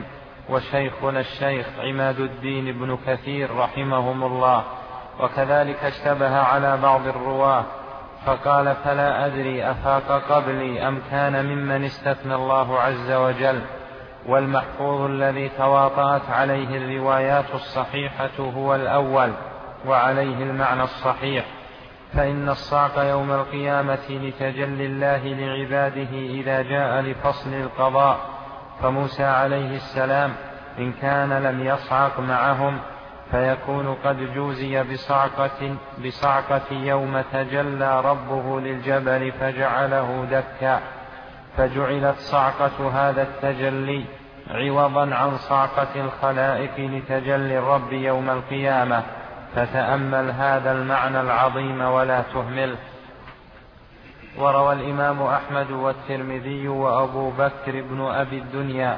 وشيخنا الشيخ عماد الدين بن كثير رحمهم الله، وكذلك اشتبه على بعض الرواة فقال فلا أدري أفاق قبلي أم كان ممن استثنى الله عز وجل. والمحفوظ الذي تواطأت عليه الروايات الصحيحة هو الأول، وعليه المعنى الصحيح، فإن الصعق يوم القيامة لتجلي الله لعباده إذا جاء لفصل القضاء. فموسى عليه السلام إن كان لم يصعق معهم فيكون قد جوزي بصعقة, بصعقة يوم تجلى ربه للجبل فجعله دكا، فجعلت صعقة هذا التجلي عوضا عن صعقة الخلائق لتجلي الرب يوم القيامة. فتأمل هذا المعنى العظيم ولا تهمل. وروى الإمام أحمد والترمذي وأبو بكر بن أبي الدنيا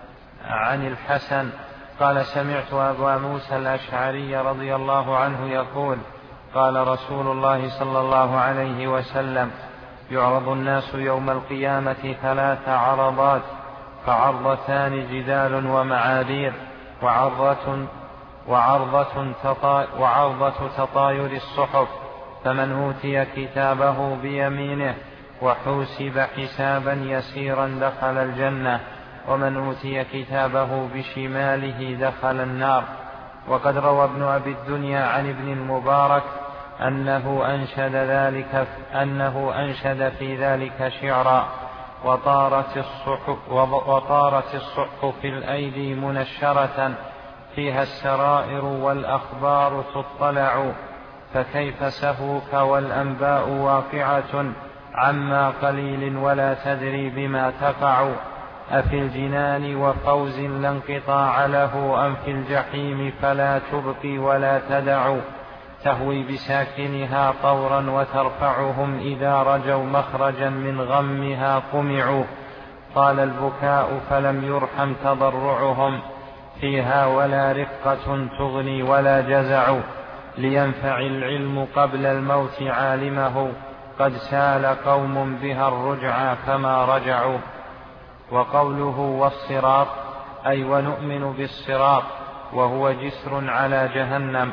عن الحسن قال سمعت أبا موسى الأشعري رضي الله عنه يقول قال رسول الله صلى الله عليه وسلم يعرض الناس يوم القيامة ثلاث عرضات، فعرضتان جدال ومعاذير، وعرضة, وعرضة, تطا وعرضة تطاير الصحف، فمن أوتي كتابه بيمينه وحوسب حسابا يسيرا دخل الجنة، ومن أوتي كتابه بشماله دخل النار. وقد روى ابن أبي الدنيا عن ابن المبارك أنه أنشد, ذلك أنه أنشد في ذلك شعرا وطارت الصحف, وطارت الصحف في الأيدي منشرة فيها السرائر والأخبار تطلع، فكيف سهوك والأنباء واقعة عما قليل ولا تدري بما تقع، أفي الجنان وفوز لا انقطاع له أم في الجحيم فلا تبقي ولا تدع، تهوي بساكنها طورا وترفعهم إذا رجوا مخرجا من غمها قمعوا، طال البكاء فلم يرحم تضرعهم فيها ولا رقة تغني ولا جزع، لينفع العلم قبل الموت عالمه قد سال قوم بها الرجع فما رجعوا. وقوله والصراط أي ونؤمن بالصراط وهو جسر على جهنم.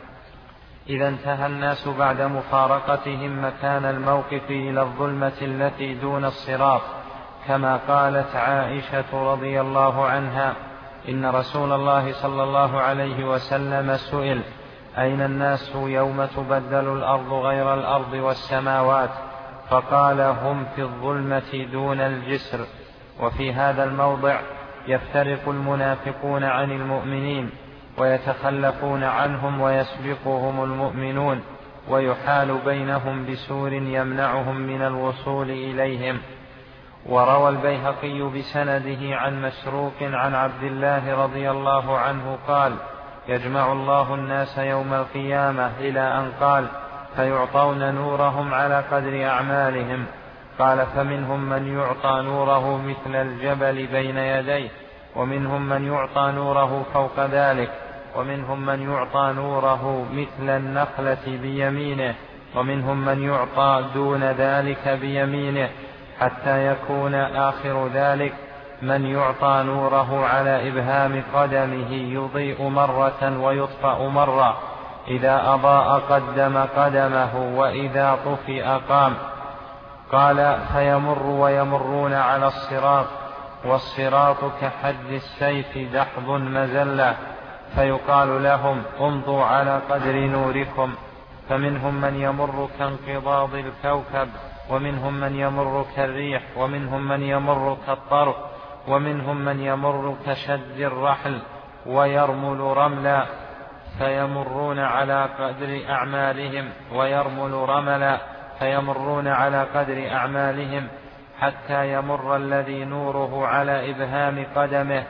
إذا انتهى الناس بعد مفارقتهم مكان الموقف إلى الظلمة التي دون الصراط، كما قالت عائشة رضي الله عنها إن رسول الله صلى الله عليه وسلم سئل أين الناس يوم تبدل الأرض غير الأرض والسماوات، فقال هم في الظلمة دون الجسر. وفي هذا الموضع يفترق المنافقون عن المؤمنين ويتخلفون عنهم ويسبقهم المؤمنون، ويحال بينهم بسور يمنعهم من الوصول إليهم. وروى البيهقي بسنده عن مسروق عن عبد الله رضي الله عنه قال يجمع الله الناس يوم القيامة إلى أن قال فيعطون نورهم على قدر أعمالهم، قال فمنهم من يعطى نوره مثل الجبل بين يديه، ومنهم من يعطى نوره فوق ذلك، ومنهم من يعطى نوره مثل النخلة بيمينه، ومنهم من يعطى دون ذلك بيمينه، حتى يكون آخر ذلك من يعطى نوره على إبهام قدمه يضيء مرة ويطفأ مرة، إذا أضاء قدم قدمه وإذا طفئ قام. قال فيمر ويمرون على الصراط، والصراط كحد السيف دحض مزلة، فيقال لهم امضوا على قدر نوركم، فمنهم من يمر كانقضاض الكوكب، ومنهم من يمر كالريح، ومنهم من يمر كالطرف، ومنهم من يمر كشد الرحل ويرمل رملا، فيمرون على قدر أعمالهم ويرمل رملا، فيمرون على قدر أعمالهم حتى يمر الذي نوره على إبهام قدمه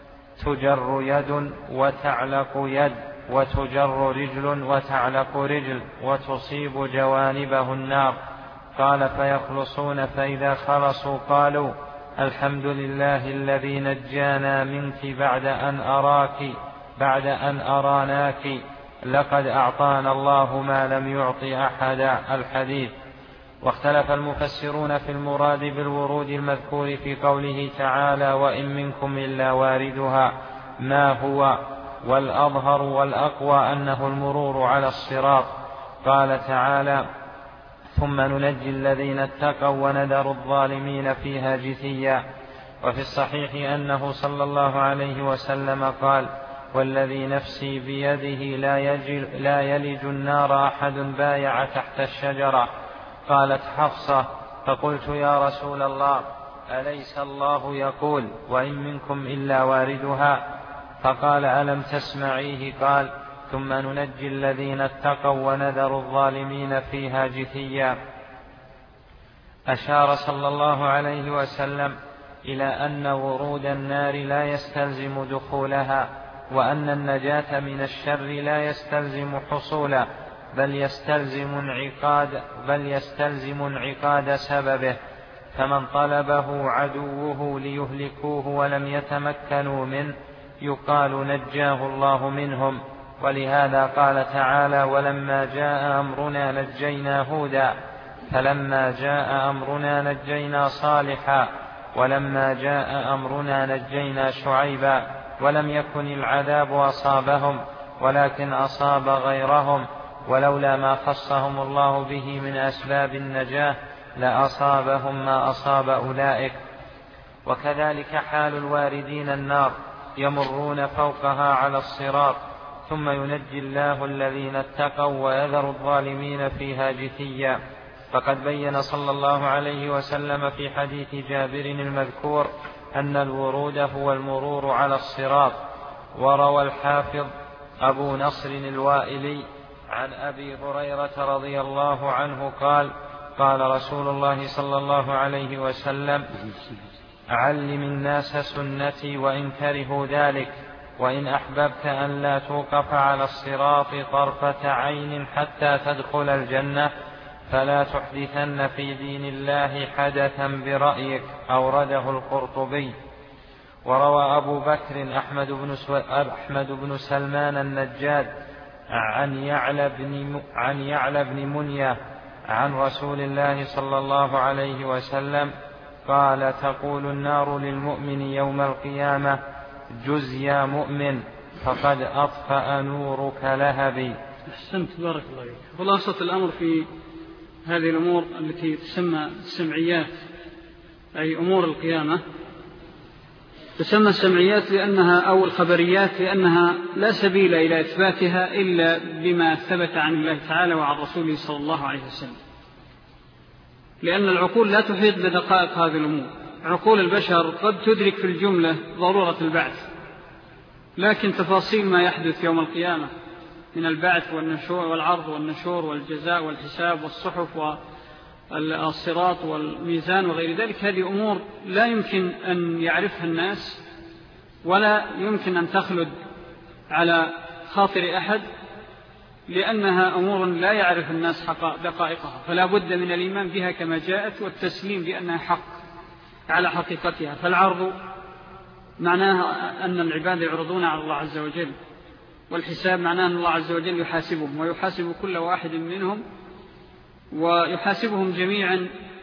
تجر يد وتعلق يد، وتجر رجل وتعلق رجل، وتصيب جوانبه النار. قال فيخلصون، فإذا خلصوا قالوا الحمد لله الذي نجانا منك بعد أن أراك بعد أن أراناك، لقد أعطانا الله ما لم يعط أحدا. الحديث. واختلف المفسرون في المراد بالورود المذكور في قوله تعالى وإن منكم إلا واردها، ما هو؟ والأظهر والأقوى أنه المرور على الصراط. قال تعالى: ثم ننجي الذين اتقوا ونذر الظالمين فيها جثيا. وفي الصحيح أنه صلى الله عليه وسلم قال: والذي نفسي بيده لا يلج النار أحد بايع تحت الشجرة. قالت حفصة: فقلت: يا رسول الله، أليس الله يقول: وإن منكم إلا واردها؟ فقال: ألم تسمعيه؟ قال: ثم ننجي الذين اتقوا ونذر الظالمين فيها جثيا. أشار صلى الله عليه وسلم إلى أن ورود النار لا يستلزم دخولها، وأن النجاة من الشر لا يستلزم حصولا، بل يستلزم انعقاد بل يستلزم انعقاد سببه. فمن طلبه عدوه ليهلكوه ولم يتمكنوا منه يقال نجاه الله منهم. ولهذا قال تعالى: ولما جاء أمرنا نجينا هودا، فلما جاء أمرنا نجينا صالحا، ولما جاء أمرنا نجينا شعيبا. ولم يكن العذاب أصابهم ولكن أصاب غيرهم، ولولا ما خصهم الله به من أسباب النجاة لأصابهم ما أصاب أولئك. وكذلك حال الواردين النار، يمرون فوقها على الصراط، ثم ينجي الله الذين اتقوا ويذر الظالمين فيها جثيا. فقد بين صلى الله عليه وسلم في حديث جابر المذكور أن الورود هو المرور على الصراط. وروى الحافظ أبو نصر الوائلي عن أبي هريرة رضي الله عنه قال: قال رسول الله صلى الله عليه وسلم: علم الناس سنتي وإن كرهوا ذلك، وإن أحببت أن لا توقف على الصراط طرفة عين حتى تدخل الجنة فلا تحدثن في دين الله حدثا برأيك. أورده القرطبي. وروى أبو بكر أحمد بن, أحمد بن سلمان النجاد عن يعلى بن, عن يعلى بن منية عن رسول الله صلى الله عليه وسلم قال: تقول النار للمؤمن يوم القيامة: جز يا مؤمن فقد أطفأ نورك لهبي. أحسنت، بارك الله فيك. خلاصة الأمر في هذه الأمور التي تسمى السمعيات، أي أمور القيامة، تسمى السمعيات لأنها أو الخبريات لأنها لا سبيل إلى إثباتها إلا بما ثبت عن الله تعالى وعن رسوله صلى الله عليه وسلم، لأن العقول لا تحيط بدقائق هذه الأمور. عقول البشر قد تدرك في الجملة ضرورة البعث، لكن تفاصيل ما يحدث يوم القيامة من البعث والنشور والعرض والنشور والجزاء والحساب والصحف والصراط والميزان وغير ذلك، هذه أمور لا يمكن أن يعرفها الناس ولا يمكن أن تخلد على خاطر أحد، لأنها أمور لا يعرف الناس دقائقها، فلا بد من الإيمان بها كما جاءت والتسليم بأنها حق على حقيقتها. فالعرض معناها أن العباد يعرضون على الله عز وجل، والحساب معناه أن الله عز وجل يحاسبهم ويحاسب كل واحد منهم ويحاسبهم جميعا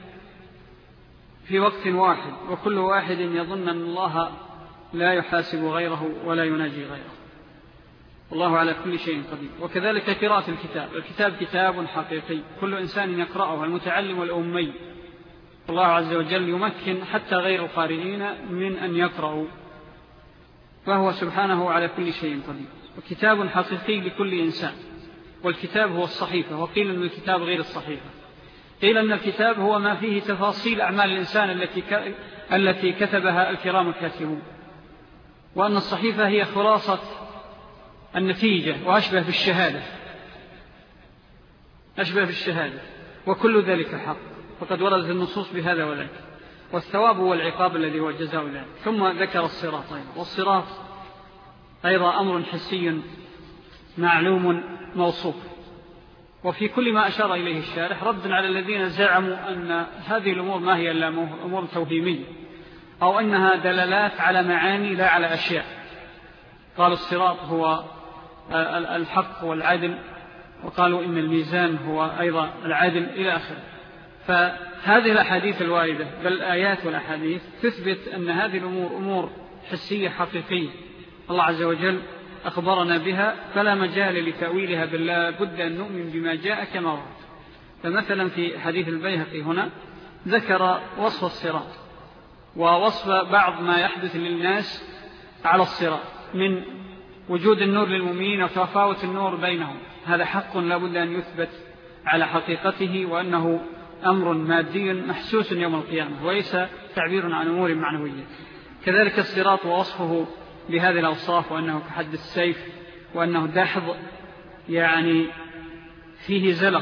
في وقت واحد، وكل واحد يظن أن الله لا يحاسب غيره ولا يناجي غيره، والله على كل شيء قدير. وكذلك قراءة الكتاب، الكتاب كتاب حقيقي كل إنسان يقرأه، المتعلم والأمي، الله عز وجل يمكن حتى غير القارئين من أن يقرأوا، فهو سبحانه على كل شيء قدير. وكتاب حقيقي لكل إنسان، والكتاب هو الصحيفة، وقيل أن الكتاب غير الصحيفة، قيل أن الكتاب هو ما فيه تفاصيل أعمال الإنسان التي ك... التي كتبها الكرام الكاتبون، وأن الصحيفة هي خلاصة النتيجة وأشبه بالشهادة أشبه بالشهادة وكل ذلك حق، فقد وردت النصوص بهذا وذاك، والثواب هو العقاب الذي هو الجزاء ذلك. ثم ذكر الصراط أيضا، والصراط أيضا أمر حسي معلوم موصوف، وفي كل ما أشار إليه الشارح رد على الذين زعموا أن هذه الأمور ما هي إلا أمور توهيمية، أو أنها دلالات على معاني لا على أشياء. قالوا الصراط هو الحق والعدل، وقالوا إن الميزان هو أيضا العدل إلى آخره. فهذه الأحاديث الواردة بل الآيات والأحاديث تثبت أن هذه الأمور أمور حسية حقيقية، الله عز وجل أخبرنا بها فلا مجال لتأويلها، بل لا بد أن نؤمن بما جاء كما ورد. فمثلا في حديث البيهقي هنا ذكر وصف الصراط ووصف بعض ما يحدث للناس على الصراط من وجود النور للمؤمنين وتفاوت النور بينهم، هذا حق لا بد أن يثبت على حقيقته، وأنه أمر مادي محسوس يوم القيامة وليس تعبير عن أمور معنوية. كذلك الصراط ووصفه بهذه الأوصاف، وأنه كحد السيف، وأنه دحض يعني فيه زلق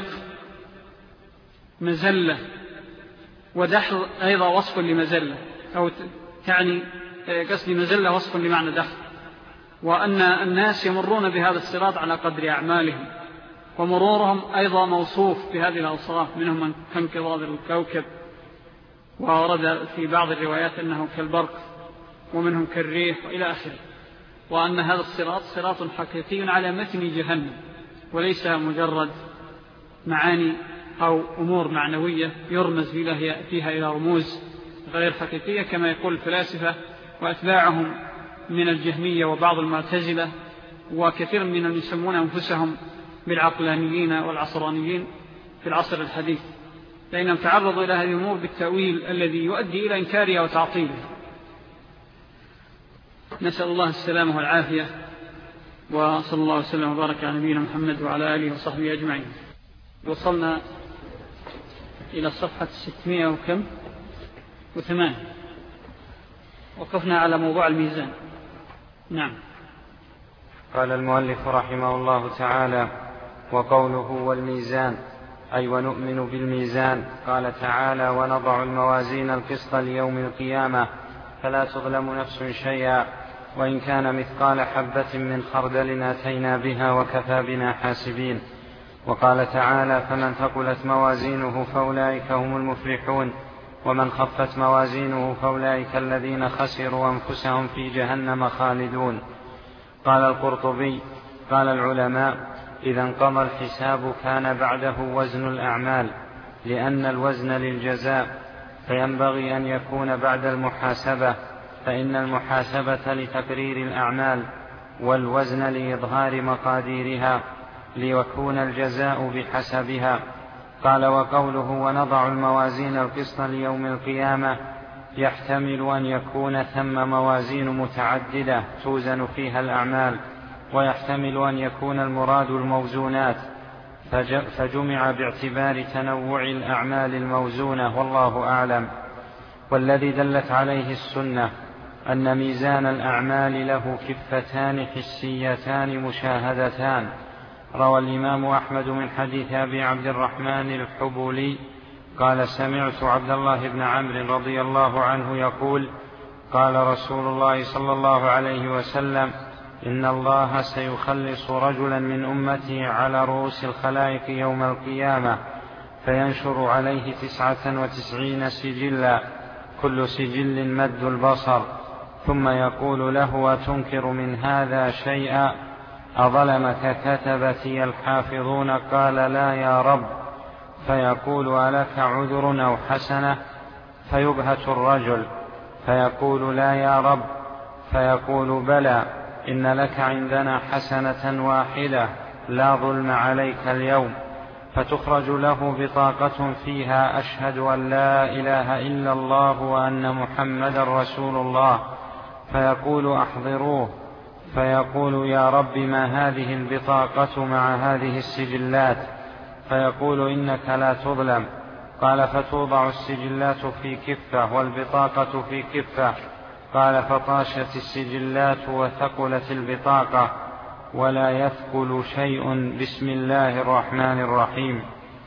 مزلة، ودحض أيضا وصف لمزلة، أو تعني قصدي مزلة وصف لمعنى دحض، وأن الناس يمرون بهذا الصراط على قدر أعمالهم، ومرورهم أيضا موصوف بهذه الأوصاف، منهم من كانقباض الكوكب، وورد في بعض الروايات أنه كالبرق، ومنهم كالريح وإلى آخره، وأن هذا الصراط صراط حقيقي على متن جهنم، وليس مجرد معاني أو أمور معنوية يرمز فيها إلى رموز غير حقيقية كما يقول الفلاسفة وأتباعهم من الجهمية وبعض المعتزلة، وكثير من من يسمون أنفسهم بالعقلانيين والعصرانيين في العصر الحديث، لأنهم تعرضوا إلى هذه الأمور بالتأويل الذي يؤدي إلى إنكارها وتعطيلها. نسأل الله السلامة والعافية، وصلى الله وسلم وبارك على نبينا محمد وعلى آله وصحبه أجمعين. وصلنا إلى صفحة ستمائة وكم وثمان، وقفنا على موضوع الميزان. نعم. قال المؤلف رحمه الله تعالى: وقوله والميزان أي ونؤمن بالميزان. قال تعالى: ونضع الموازين القسط ليوم القيامة فلا تظلم نفس شيئا وإن كان مثقال حبة من خردل أتينا بها وكفى بنا حاسبين. وقال تعالى: فمن ثقلت موازينه فأولئك هم المفلحون ومن خفت موازينه فأولئك الذين خسروا أنفسهم في جهنم خالدون. قال القرطبي: قال العلماء: إذا انقضى الحساب كان بعده وزن الأعمال، لأن الوزن للجزاء، فينبغي أن يكون بعد المحاسبة، فإن المحاسبة لتقرير الأعمال والوزن لإظهار مقاديرها ليكون الجزاء بحسبها. قال: وقوله ونضع الموازين القسط ليوم القيامة يحتمل أن يكون ثم موازين متعددة توزن فيها الأعمال، ويحتمل أن يكون المراد الموزونات، فجمع باعتبار تنوع الأعمال الموزونة، والله أعلم. والذي دلت عليه السنة أن ميزان الأعمال له كفتان حسيتان مشاهدتان. روى الإمام أحمد من حديث أبي عبد الرحمن الحبولي قال: سمعت عبد الله بن عمرو رضي الله عنه يقول: قال رسول الله صلى الله عليه وسلم: إن الله سيخلص رجلا من أمتي على رؤوس الخلائق يوم القيامة، فينشر عليه تسعة وتسعين سجلا، كل سجل مد البصر، ثم يقول له: أتنكر من هذا شيئا؟ أظلمك كتبتي الحافظون؟ قال: لا يا رب. فيقول: ألك عذر أو حسنة؟ فيبهت الرجل فيقول: لا يا رب. فيقول: بلى، إن لك عندنا حسنة واحدة، لا ظلم عليك اليوم. فتخرج له بطاقة فيها: أشهد أن لا إله إلا الله وأن محمد رسول الله. فيقول: أحضروه. فيقول: يا رب، ما هذه البطاقة مع هذه السجلات؟ فيقول: إنك لا تظلم. قال: فتوضع السجلات في كفة والبطاقة في كفة. قال: فطاشت السجلات وثقلت البطاقة، ولا يثقل شيء بسم الله الرحمن الرحيم.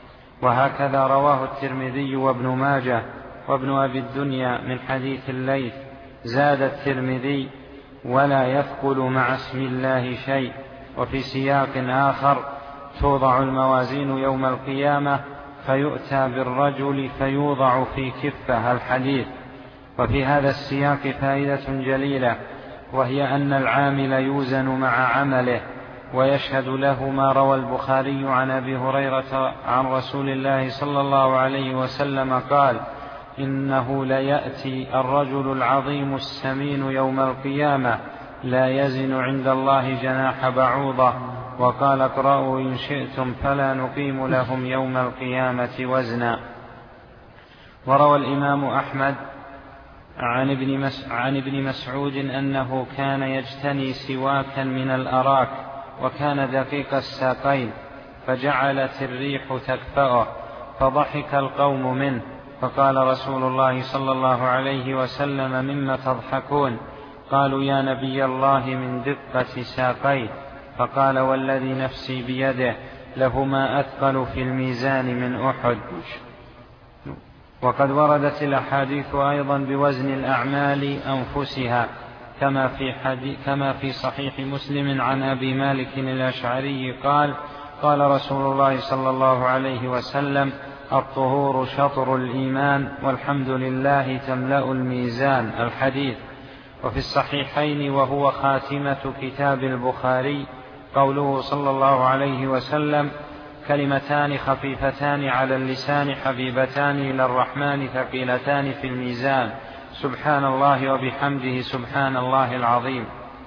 وهكذا رواه الترمذي وابن ماجه وابن أبي الدنيا من حديث الليث. زاد الترمذي: ولا يثقل مع اسم الله شيء. وفي سياق آخر: توضع الموازين يوم القيامة فيؤتى بالرجل فيوضع في كفة، الحديث. وفي هذا السياق فائدة جليلة، وهي أن العامل يوزن مع عمله، ويشهد له ما روى البخاري عن أبي هريرة عن رسول الله صلى الله عليه وسلم قال: إنه ليأتي الرجل العظيم السمين يوم القيامة لا يزن عند الله جناح بعوضة. وقال اقرأوا إن شئتم فلا نقيم لهم يوم القيامة وزنا. وروى الإمام أحمد عن ابن, مس... عن ابن مسعود أنه كان يجتني سواكا من الأراك وكان دقيق الساقين فجعلت الريح تكفأه فضحك القوم منه فقال رسول الله صلى الله عليه وسلم مما تضحكون؟ قالوا يا نبي الله من دقة ساقيه. فقال والذي نفسي بيده لهما أثقل في الميزان من أحد. وقد وردت الأحاديث أيضا بوزن الأعمال أنفسها كما في, كما في صحيح مسلم عن أبي مالك الأشعري قال قال رسول الله صلى الله عليه وسلم الطهور شطر الإيمان والحمد لله تملأ الميزان. الحديث. وفي الصحيحين وهو خاتمة كتاب البخاري قوله صلى الله عليه وسلم كلمتان خفيفتان على اللسان حبيبتان إلى الرحمن ثقيلتان في الميزان سبحان الله وبحمده سبحان الله العظيم.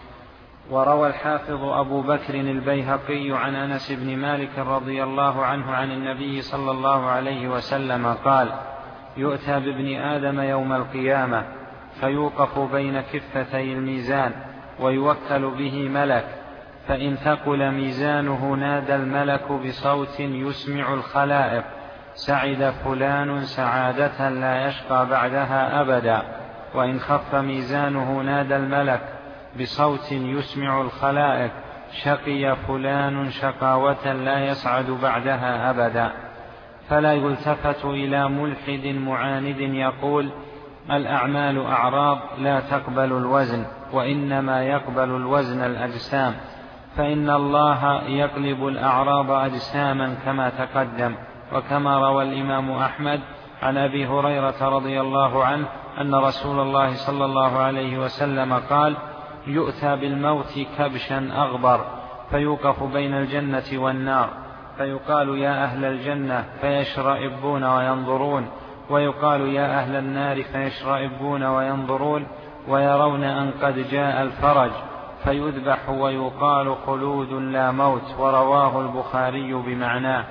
وروى الحافظ أبو بكر البيهقي عن أنس بن مالك رضي الله عنه عن النبي صلى الله عليه وسلم قال يؤتى بابن آدم يوم القيامة فيوقف بين كفتي الميزان ويوكل به ملك فإن ثقل ميزانه نادى الملك بصوت يسمع الخلائق سعد فلان سعادة لا يشقى بعدها أبدا. وإن خف ميزانه نادى الملك بصوت يسمع الخلائق شقي فلان شقاوة لا يسعد بعدها أبدا. فلا يلتفت إلى ملحد معاند يقول الأعمال أعراض لا تقبل الوزن وإنما يقبل الوزن الأجسام فإن الله يقلب الأعراض أجساما كما تقدم. وكما روى الإمام أحمد عن أبي هريرة رضي الله عنه أن رسول الله صلى الله عليه وسلم قال يؤتى بالموت كبشا أغبر فيوقف بين الجنة والنار فيقال يا أهل الجنة فيشرئبون وينظرون ويقال يا أهل النار فيشرئبون وينظرون ويرون أن قد جاء الفرج فيذبح ويقال خلود لا موت. ورواه البخاري بمعناه.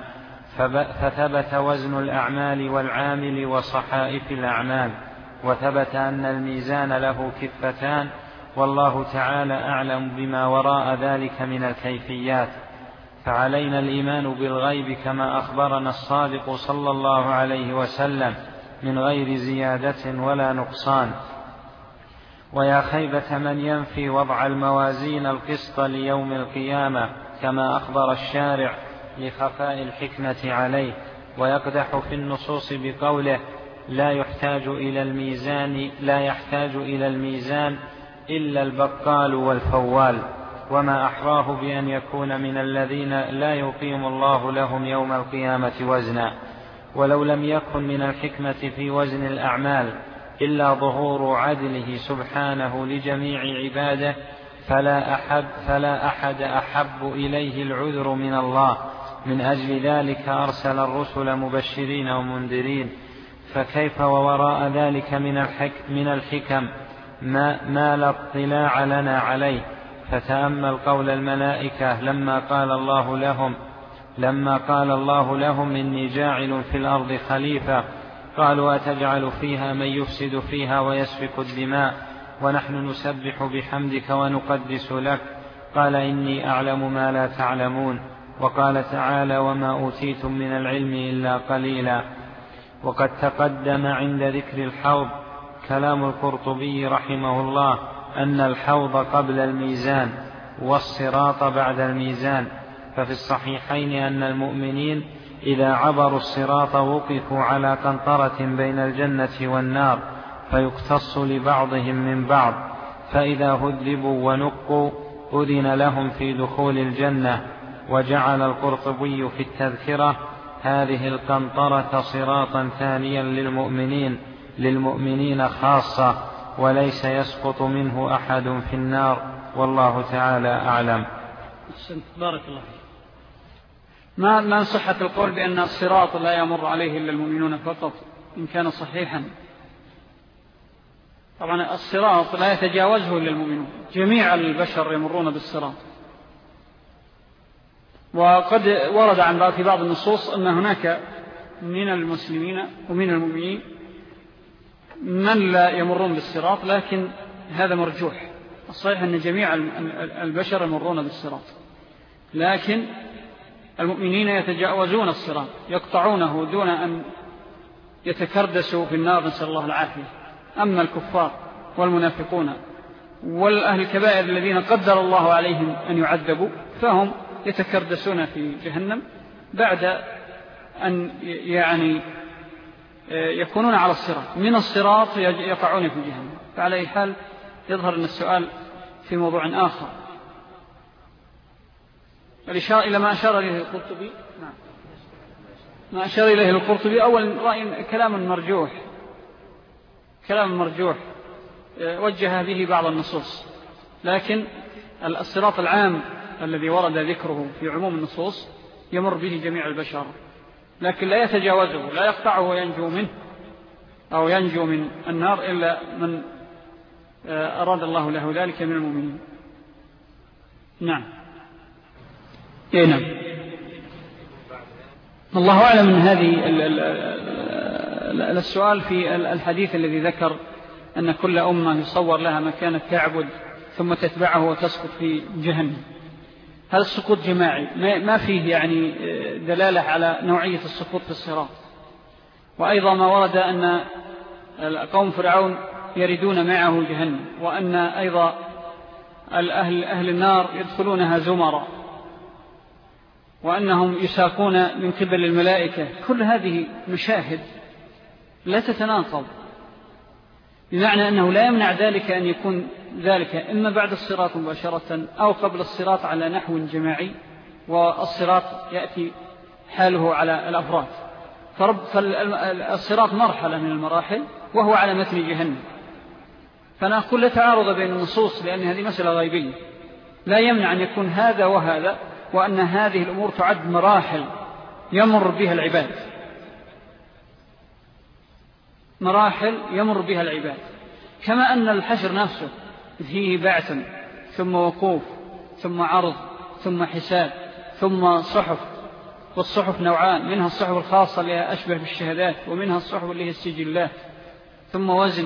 فثبت وزن الأعمال والعامل وصحائف الأعمال وثبت أن الميزان له كفتان والله تعالى أعلم بما وراء ذلك من الكيفيات. فعلينا الإيمان بالغيب كما أخبرنا الصادق صلى الله عليه وسلم من غير زيادة ولا نقصان. ويا خيبة من ينفي وضع الموازين القسط ليوم القيامة كما أخبر الشارع لخفاء الحكمة عليه ويقدح في النصوص بقوله لا يحتاج إلى الميزان لا يحتاج إلى الميزان إلا البقال والفوال. وما أحراه بأن يكون من الذين لا يقيم الله لهم يوم القيامة وزنا. ولو لم يكن من الحكمة في وزن الأعمال إلا ظهور عدله سبحانه لجميع عباده فلا أحد, فلا أحد أحب إليه العذر من الله. من أجل ذلك أرسل الرسل مبشرين ومنذرين. فكيف ووراء ذلك من, الحك من الحكم ما, ما لا اطلاع لنا عليه. فتأمل قول الملائكة لما قال الله لهم لما قال الله لهم إني جاعل في الأرض خليفة قالوا أتجعل فيها من يفسد فيها ويسفك الدماء ونحن نسبح بحمدك ونقدس لك قال إني أعلم ما لا تعلمون. وقال تعالى وما أوتيتم من العلم إلا قليلا. وقد تقدم عند ذكر الحوض كلام القرطبي رحمه الله أن الحوض قبل الميزان والصراط بعد الميزان. ففي الصحيحين أن المؤمنين إذا عبروا الصراط وقفوا على قنطرة بين الجنة والنار فيقتص لبعضهم من بعض فإذا هذبوا ونقوا أذن لهم في دخول الجنة. وجعل القرطبي في التذكرة هذه القنطرة صراطا ثانيا للمؤمنين للمؤمنين خاصة وليس يسقط منه أحد في النار والله تعالى أعلم. بارك الله فيك. ما ما صحة القول بأن الصراط لا يمر عليه إلا المؤمنون فقط إن كان صحيحا طبعا الصراط لا يتجاوزه إلا المؤمنون، جميع البشر يمرون بالصراط. وقد ورد عن في بعض النصوص أن هناك من المسلمين ومن المؤمنين من لا يمرون بالصراط، لكن هذا مرجوح. الصحيح أن جميع البشر يمرون بالصراط، لكن المؤمنين يتجاوزون الصراط، يقطعونه دون أن يتكردسوا في النار، نسأل الله العافية. أما الكفار والمنافقون والأهل الكبائر الذين قدر الله عليهم أن يعذبوا فهم يتكردسون في جهنم بعد أن يعني يكونون على الصراط، من الصراط يقعون في جهنم. فعلى أي حال يظهر أن السؤال في موضوع آخر. الإشارة إلى ما أشار إليه القرطبي، نعم، ما أشار إليه القرطبي أول رأي كلام مرجوح، كلام مرجوح وجه به بعض النصوص، لكن الصراط العام الذي ورد ذكره في عموم النصوص يمر به جميع البشر، لكن لا يتجاوزه، لا يقطعه وينجو منه أو ينجو من النار إلا من أراد الله له ذلك من المؤمنين. نعم. إيه نعم. الله أعلم من هذه السؤال في الحديث الذي ذكر أن كل أمة يصور لها مكانة تعبد ثم تتبعه وتسقط في جهنم. هذا السقوط جماعي، ما فيه يعني دلالة على نوعية السقوط في الصراط. وأيضا ما ورد أن قوم فرعون يردون معه جهنم، وأن أيضا الأهل أهل النار يدخلونها زمرا، وأنهم يساقون من قبل الملائكة. كل هذه مشاهد لا تتناقض، بمعنى أنه لا يمنع ذلك أن يكون ذلك إما بعد الصراط مباشرة أو قبل الصراط على نحو جماعي، والصراط يأتي حاله على الأفراد. فالصراط مرحلة من المراحل وهو على متن جهنم. فنقول لا تعارض بين النصوص، لأن هذه مسألة غيبية، لا يمنع أن يكون هذا وهذا، وأن هذه الأمور تعد مراحل يمر بها العباد، مراحل يمر بها العباد. كما أن الحشر نفسه فيه بعث ثم وقوف ثم عرض ثم حساب ثم صحف، والصحف نوعان، منها الصحف الخاصة اللي أشبه بالشهادات، ومنها الصحف اللي هي السجلات، ثم وزن.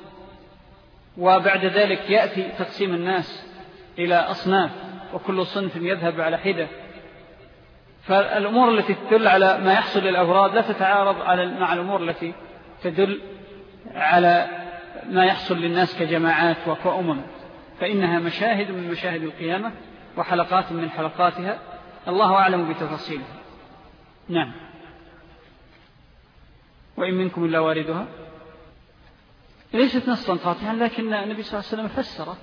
وبعد ذلك يأتي تقسيم الناس إلى أصناف، وكل صنف يذهب على حدة. فالأمور التي تدل على ما يحصل للأفراد لا تتعارض مع الأمور التي تدل على ما يحصل للناس كجماعات وكأمم، فإنها مشاهد من مشاهد القيامة وحلقات من حلقاتها، الله أعلم بتفاصيلها. نعم. وإن منكم إلا واردها، ليست نصا قاطعا، لكن النبي صلى الله عليه وسلم فسره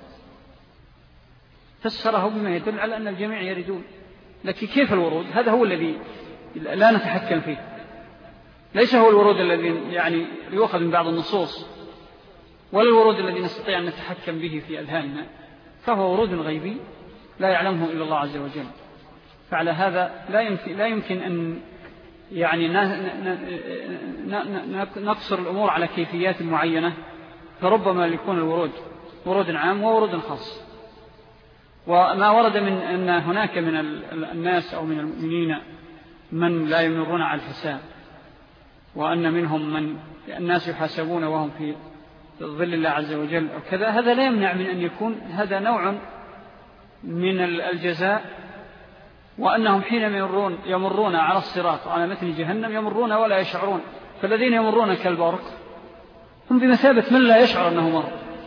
فسره بما يدل على أن الجميع يردون. لكن كيف الورود؟ هذا هو الذي لا نتحكم فيه، ليس هو الورود الذي يعني يؤخذ من بعض النصوص، ولا الورود الذي نستطيع أن نتحكم به في أذهاننا، فهو ورود غيبي لا يعلمه إلا الله عز وجل. فعلى هذا لا يمكن, لا يمكن أن يعني نقصر الأمور على كيفيات معينة، فربما يكون الورود ورود عام وورود خاص. وما ورد من أن هناك من الناس أو من المؤمنين من لا يمرون على الحساب، وأن منهم من الناس يحاسبون وهم في ظل الله عز وجل أو كذا، هذا لا يمنع من أن يكون هذا نوع من الجزاء، وأنهم حين يمرون, يمرون على الصراط على متن جهنم يمرون ولا يشعرون. فالذين يمرون كالبرق هم بمثابة من لا يشعر أنه مر،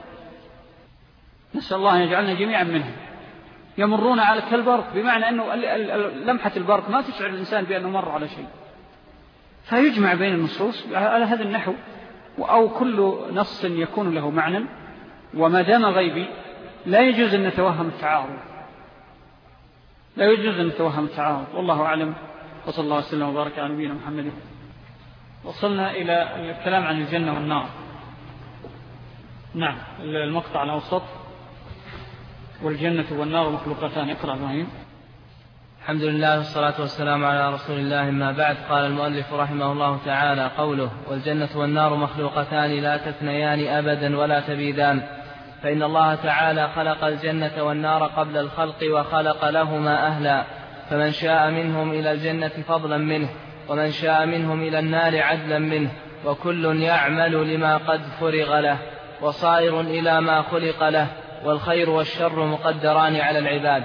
نسأل الله أن يجعلنا جميعا منهم. يمرون على كالبرق، بمعنى أنه لمحة البرق ما تشعر الإنسان بأنه مر على شيء. فيجمع بين النصوص على هذا النحو، أو كل نص يكون له معنى، وما دام غيبي لا يجوز أن نتوهم التعارض، لا يجوز أن نتوهم التعارض. والله أعلم، وصلى الله وسلم وبارك على نبينا محمد. وصلنا إلى الكلام عن الجنة والنار. نعم، المقطع الأوسط: والجنة والنار مخلوقتان. اقرأ إبراهيم. الحمد لله والصلاة والسلام على رسول الله. ما بعد. قال المؤلف رحمه الله تعالى: قوله: والجنة والنار مخلوقتان لا تثنيان أبدا ولا تبيدان، فإن الله تعالى خلق الجنة والنار قبل الخلق وخلق لهما أهلا، فمن شاء منهم إلى الجنة فضلا منه، ومن شاء منهم إلى النار عدلا منه، وكل يعمل لما قد فرغ له، وصائر إلى ما خلق له، والخير والشر مقدران على العباد.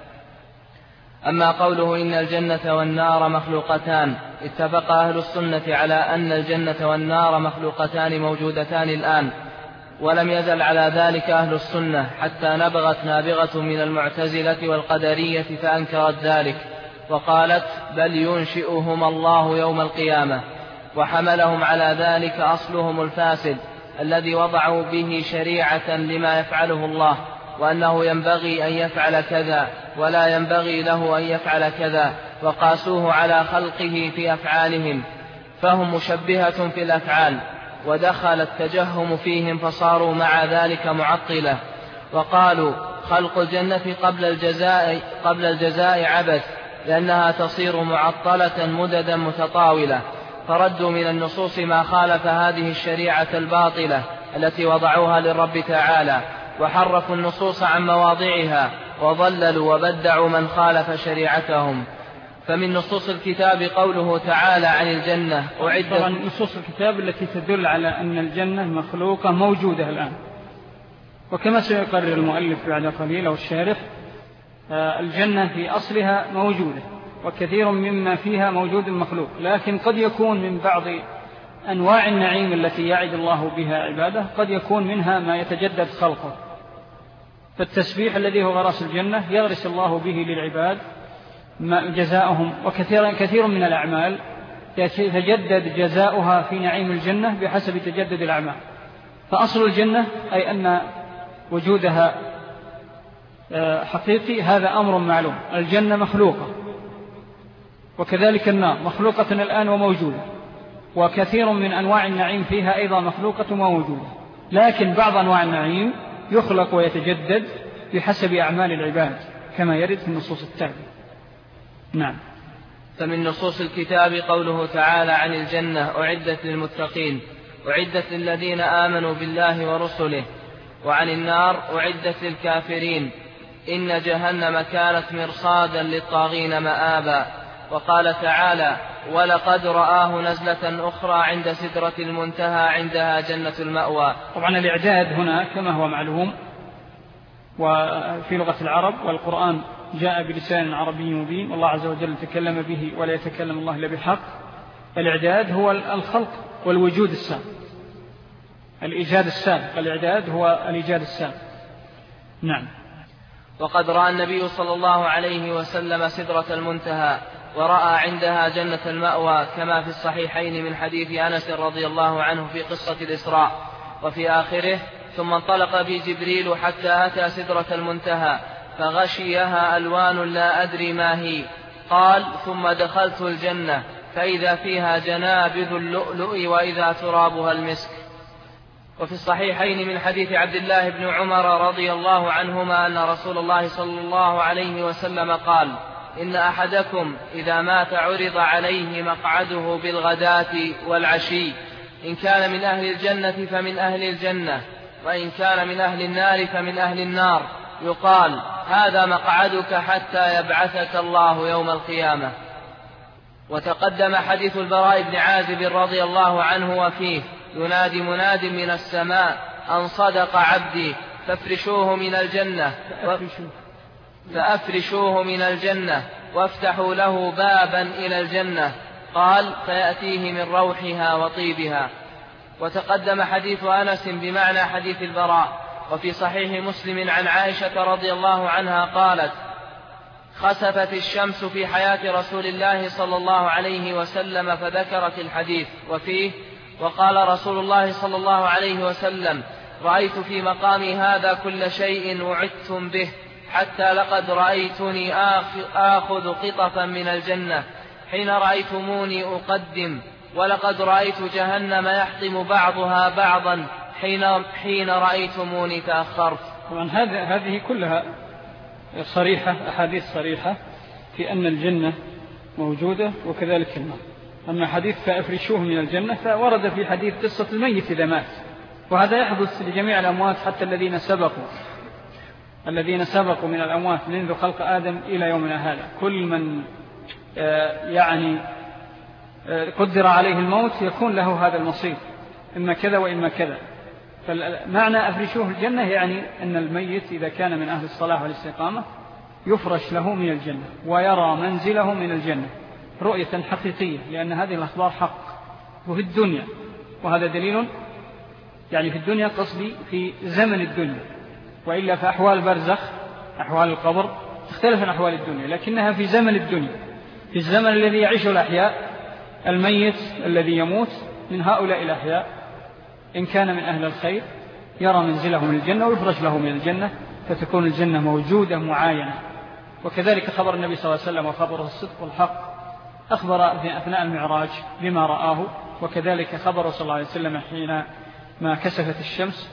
أما قوله إن الجنة والنار مخلوقتان، اتفق أهل السنة على أن الجنة والنار مخلوقتان موجودتان الآن، ولم يزل على ذلك أهل السنة حتى نبغت نابغة من المعتزلة والقدرية فأنكرت ذلك، وقالت: بل ينشئهما الله يوم القيامة. وحملهم على ذلك أصلهم الفاسد الذي وضعوا به شريعة لما يفعله الله، وأنه ينبغي أن يفعل كذا ولا ينبغي له أن يفعل كذا، وقاسوه على خلقه في أفعالهم، فهم مشبهة في الأفعال، ودخل التجهم فيهم فصاروا مع ذلك معطلة. وقالوا: خلق الجنة قبل الجزاء, قبل الجزاء عبث، لأنها تصير معطلة مددا متطاولة، فردوا من النصوص ما خالف هذه الشريعة الباطلة التي وضعوها للرب تعالى، وحرفوا النصوص عن مواضعها، وضللوا وبدعوا من خالف شريعتهم. فمن نصوص الكتاب قوله تعالى عن الجنة أعدت. طبعا نصوص الكتاب التي تدل على أن الجنة مخلوقة موجودة الآن، وكما سيقرر المؤلف بعد قليل أو الشارح، الجنة في أصلها موجودة، وكثير مما فيها موجود مخلوق، لكن قد يكون من بعض أنواع النعيم التي يعد الله بها عباده قد يكون منها ما يتجدد خلقه. فالتسبيح الذي هو غرس الجنة يغرس الله به للعباد جزاؤهم، وكثير كثير من الأعمال يتجدد جزاؤها في نعيم الجنة بحسب تجدد الأعمال. فأصل الجنة أي أن وجودها حقيقي، هذا أمر معلوم. الجنة مخلوقة، وكذلك النار مخلوقة الآن وموجودة، وكثير من أنواع النعيم فيها أيضا مخلوقة وموجودة، لكن بعض أنواع النعيم يخلق ويتجدد بحسب أعمال العباد كما يرد في النصوص التالية. نعم. فمن نصوص الكتاب قوله تعالى عن الجنة أعدت للمتقين، أعدت للذين آمنوا بالله ورسله، وعن النار أعدت للكافرين، إن جهنم كانت مرصادا للطاغين مآبا. وقال تعالى: ولقد رآه نزلة أخرى عند سدرة المنتهى عندها جنة المأوى. طبعا الإعداد هنا كما هو معلوم وفي لغة العرب، والقرآن جاء بلسان عربي مبين، والله عز وجل تكلم به ولا يتكلم الله إلا بحق. الإعداد هو الخلق والوجود السابق، الإيجاد السابق. الإعداد هو الإيجاد السابق. نعم. وقد رأى النبي صلى الله عليه وسلم سدرة المنتهى، ورأى عندها جنة المأوى، كما في الصحيحين من حديث أنس رضي الله عنه في قصة الإسراء. وفي آخره: ثم انطلق بي جبريل حتى أتى سدرة المنتهى فغشيها ألوان لا أدري ما هي. قال: ثم دخلت الجنة فإذا فيها جنابذ اللؤلؤ وإذا ترابها المسك. وفي الصحيحين من حديث عبد الله بن عمر رضي الله عنهما أن رسول الله صلى الله عليه وسلم قال: إن أحدكم إذا مات عرض عليه مقعده بالغداة والعشي، إن كان من أهل الجنة فمن أهل الجنة، وإن كان من أهل النار فمن أهل النار، يقال: هذا مقعدك حتى يبعثك الله يوم القيامة. وتقدم حديث البراء بن عازب رضي الله عنه وفيه: ينادي مناد من السماء أن صدق عبدي فافرشوه من الجنة فأفرشوه من الجنة وافتحوا له بابا إلى الجنة. قال: فيأتيه من روحها وطيبها. وتقدم حديث أنس بمعنى حديث البراء. وفي صحيح مسلم عن عائشة رضي الله عنها قالت: خسفت الشمس في حياة رسول الله صلى الله عليه وسلم، فذكرت الحديث. وفيه: وقال رسول الله صلى الله عليه وسلم: رأيت في مقامي هذا كل شيء وعدتم به، حتى لقد رأيتني آخذ قطفا من الجنة حين رأيتموني أقدم، ولقد رأيت جهنم يحطم بعضها بعضا حين, حين رأيتموني تأخرت. طبعا هذه كلها صريحة، أحاديث صريحة في أن الجنة موجودة وكذلك النار. أما حديث فأفرشوه من الجنة فورد في حديث قصة الميت إذا مات، وهذا يحدث لجميع الأموات حتى الذين سبقوا الذين سبقوا من الأموات منذ خلق آدم إلى يومنا هذا. كل من يعني قدر عليه الموت يكون له هذا المصير، إما كذا وإما كذا. فمعنى أفرشوه الجنة يعني أن الميت إذا كان من أهل الصلاح والاستقامة يفرش له من الجنة ويرى منزله من الجنة رؤية حقيقية، لأن هذه الأخبار حق وفي الدنيا، وهذا دليل يعني في الدنيا قصدي في زمن الدنيا، وإلا فأحوال البرزخ أحوال القبر تختلف عن أحوال الدنيا، لكنها في زمن الدنيا، في الزمن الذي يعيشه الأحياء. الميت الذي يموت من هؤلاء الأحياء إن كان من أهل الخير يرى منزله من الجنة ويفرش له من الجنة، فتكون الجنة موجودة معاينة. وكذلك خبر النبي صلى الله عليه وسلم وخبره الصدق والحق، أخبر في أثناء المعراج بما رآه، وكذلك خبر صلى الله عليه وسلم حين ما كسفت الشمس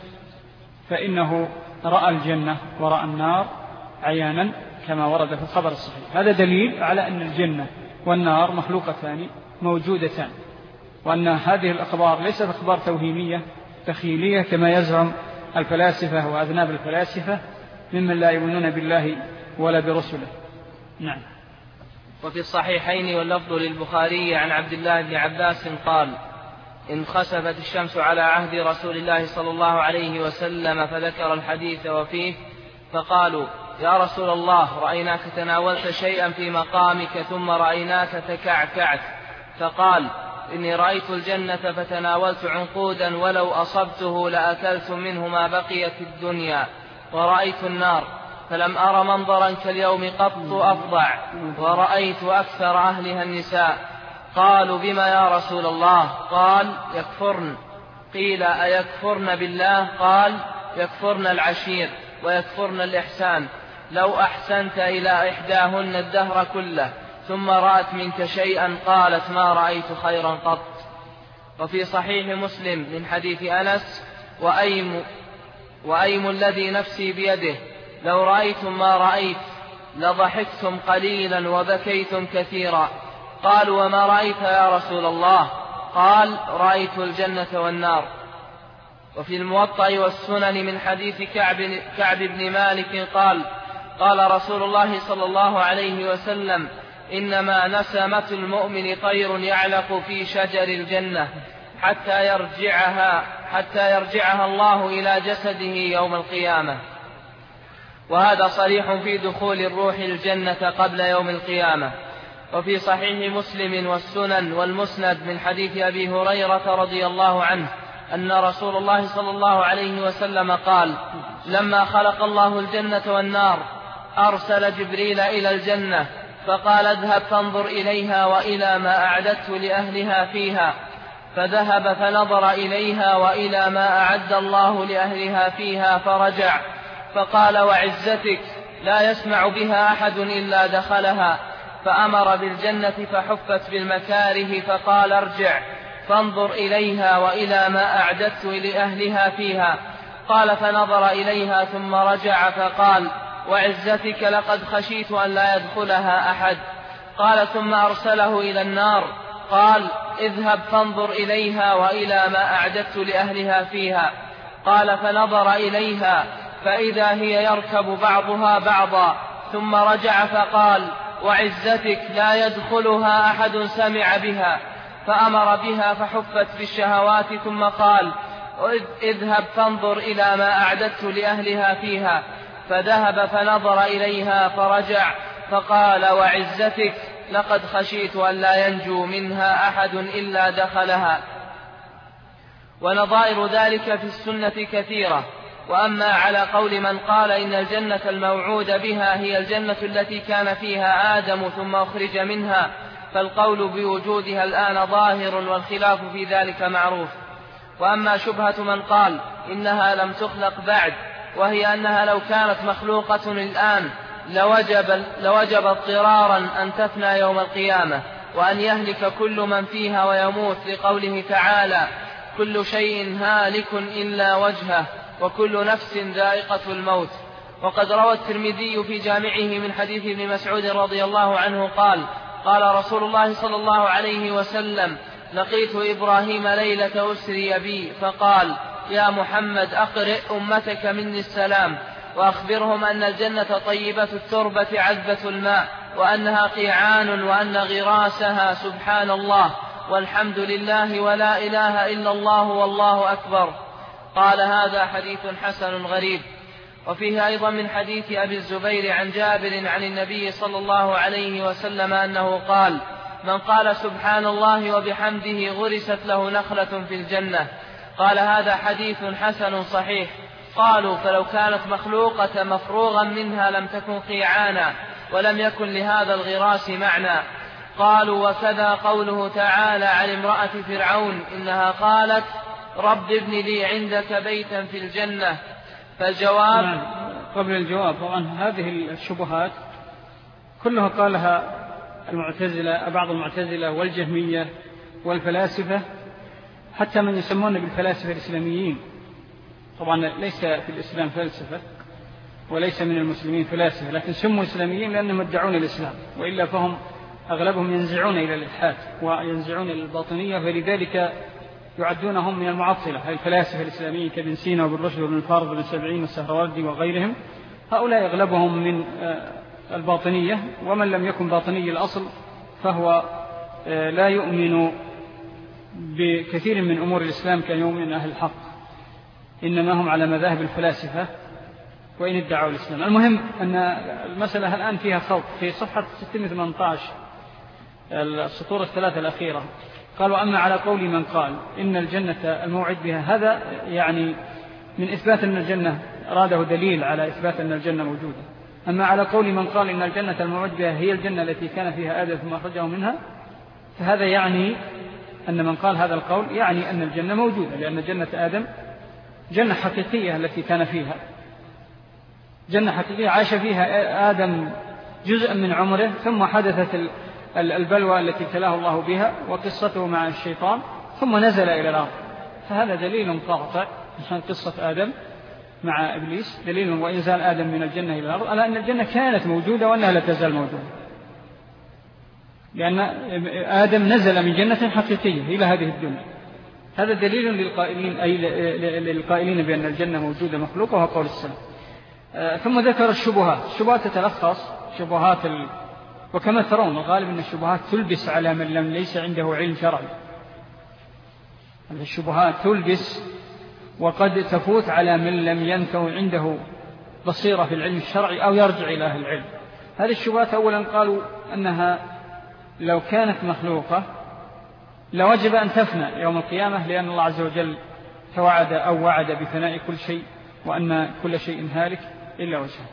فإنه رأى الجنة ورأى النار عيانا كما ورد في الخبر الصحيح. هذا دليل على أن الجنة والنار مخلوقتان موجودتان، وأن هذه الأخبار ليست أخبار توهيمية تخيلية كما يزعم الفلاسفة وأذناب الفلاسفة ممن لا يؤمنون بالله ولا برسله. نعم. وفي الصحيحين واللفظ للبخاري عن عبد الله بن عباس قال: انخسفت الشمس على عهد رسول الله صلى الله عليه وسلم، فذكر الحديث وفيه، فقالوا: يا رسول الله، رأيناك تناولت شيئا في مقامك ثم رأيناك تكعكعت. فقال: إني رأيت الجنة فتناولت عنقودا ولو أصبته لأكلت منه ما بقي في الدنيا، ورأيت النار فلم أر منظرا كاليوم قط أفظع، ورأيت أكثر أهلها النساء. قالوا: بما يا رسول الله؟ قال: يكفرن. قيل: أيكفرن بالله؟ قال: يكفرن العشير ويكفرن الإحسان. لو أحسنت إلى إحداهن الدهر كله ثم رأت منك شيئا قالت: ما رأيت خيرا قط. وفي صحيح مسلم من حديث أنس: وأيم, وأيم الذي نفسي بيده لو رأيتم ما رأيت لضحكتم قليلا وبكيتم كثيرا. قالوا: وما رأيت يا رسول الله؟ قال: رأيت الجنة والنار. وفي الموطأ والسنن من حديث كعب, كعب بن مالك قال: قال رسول الله صلى الله عليه وسلم: إنما نسمة المؤمن طير يعلق في شجر الجنة حتى يرجعها, حتى يرجعها الله إلى جسده يوم القيامة. وهذا صريح في دخول الروح الجنة قبل يوم القيامة. وفي صحيح مسلم والسنن والمسند من حديث أبي هريرة رضي الله عنه أن رسول الله صلى الله عليه وسلم قال: لما خلق الله الجنة والنار أرسل جبريل إلى الجنة فقال: اذهب فانظر إليها وإلى ما أعددت لأهلها فيها. فذهب فنظر إليها وإلى ما أعد الله لأهلها فيها فرجع فقال: وعزتك لا يسمع بها أحد إلا دخلها. فأمر بالجنة فحفت بالمكاره فقال: ارجع فانظر إليها وإلى ما أعددت لأهلها فيها. قال: فنظر إليها ثم رجع فقال: وعزتك لقد خشيت أن لا يدخلها أحد. قال: ثم أرسله إلى النار قال: اذهب فانظر إليها وإلى ما أعددت لأهلها فيها. قال: فنظر إليها فإذا هي يركب بعضها بعضا. ثم رجع فقال: وعزتك لا يدخلها أحد سمع بها. فأمر بها فحفت بالشهوات ثم قال: اذهب فانظر إلى ما أعددت لأهلها فيها. فذهب فنظر إليها فرجع فقال: وعزتك لقد خشيت أن لا ينجو منها أحد إلا دخلها. ونظائر ذلك في السنة كثيرة. وأما على قول من قال إن الجنة الموعود بها هي الجنة التي كان فيها آدم ثم أخرج منها، فالقول بوجودها الآن ظاهر والخلاف في ذلك معروف. وأما شبهة من قال إنها لم تخلق بعد، وهي أنها لو كانت مخلوقة الآن لوجب, لوجب اضطرارا أن تفنى يوم القيامة وأن يهلك كل من فيها ويموت، لقوله تعالى: كل شيء هالك إلا وجهه وكل نفس ذائقة الموت. وقد روى الترمذي في جامعه من حديث ابن مسعود رضي الله عنه قال قال رسول الله صلى الله عليه وسلم لقيت إبراهيم ليلة أسري بي فقال يا محمد أقرئ أمتك مني السلام وأخبرهم أن الجنة طيبة التربة عذبة الماء وأنها قيعان وأن غراسها سبحان الله والحمد لله ولا إله إلا الله والله أكبر. قال هذا حديث حسن غريب. وفيه أيضا من حديث أبي الزبير عن جابر عن النبي صلى الله عليه وسلم أنه قال من قال سبحان الله وبحمده غرست له نخلة في الجنة. قال هذا حديث حسن صحيح. قالوا فلو كانت مخلوقة مفروغا منها لم تكن قيعانا ولم يكن لهذا الغراس معنى. قالوا وكذا قوله تعالى عن امرأة فرعون إنها قالت رب ابن لي عندك بيتا في الجنة. فالجواب نعم. قبل الجواب طبعا هذه الشبهات كلها قالها المعتزلة بعض المعتزلة والجهمية والفلاسفة حتى من يسمون بالفلاسفة الإسلاميين. طبعا ليس في الإسلام فلسفة وليس من المسلمين فلاسفة لكن سموا إسلاميين لأنهم يدعون الإسلام وإلا فهم أغلبهم ينزعون إلى الإلحاد وينزعون إلى الباطنية فلذلك يعدونهم من المعطلة الفلاسفة الإسلاميين كابن سينا وابن رشد وابن الفارض وابن سبعين والسهروردي وغيرهم. هؤلاء أغلبهم من الباطنية ومن لم يكن باطني الأصل فهو لا يؤمن بكثير من أمور الإسلام كان يؤمن أهل الحق إنما هم على مذاهب الفلاسفة وإن ادعوا الإسلام. المهم أن المسألة الآن فيها خلط. في صفحة ستمائة وثمانية عشر السطور الثلاثة الأخيرة قالوا أما على قول من قال إن الجنة الموعد بها هذا يعني من إثبات أن الجنة أراده دليل على إثبات أن الجنة موجودة. أما على قول من قال إن الجنة الموعد بها هي الجنة التي كان فيها آدم ثم أخرجه منها فهذا يعني أن من قال هذا القول يعني أن الجنة موجودة لأن جنة آدم جنة حقيقية التي كان فيها جنة حقيقية عاش فيها آدم جزءا من عمره ثم حدثت البلوى التي ابتلاه الله بها وقصته مع الشيطان ثم نزل إلى الأرض. فهذا دليل قاطع عشان قصة آدم مع إبليس دليل وإنزال آدم من الجنة إلى الأرض على أن الجنة كانت موجودة وأنها لا تزال موجودة لأن آدم نزل من جنة حقيقية إلى هذه الدنيا. هذا دليل للقائلين أي للقائلين بأن الجنة موجودة مخلوقة وهو قول السلام. ثم ذكر الشبهات. الشبهات تتلخص شبهات ال... وكما ترون الغالب أن الشبهات تلبس على من لم ليس عنده علم شرعي. الشبهات تلبس وقد تفوت على من لم ينكو عنده بصيرة في العلم الشرعي أو يرجع إلى أهل العلم. هذه الشبهات أولا قالوا أنها لو كانت مخلوقة لوجب أن تفنى يوم القيامة لأن الله عز وجل توعد أو وعد بفناء كل شيء وأن كل شيء هالك إلا وجهه.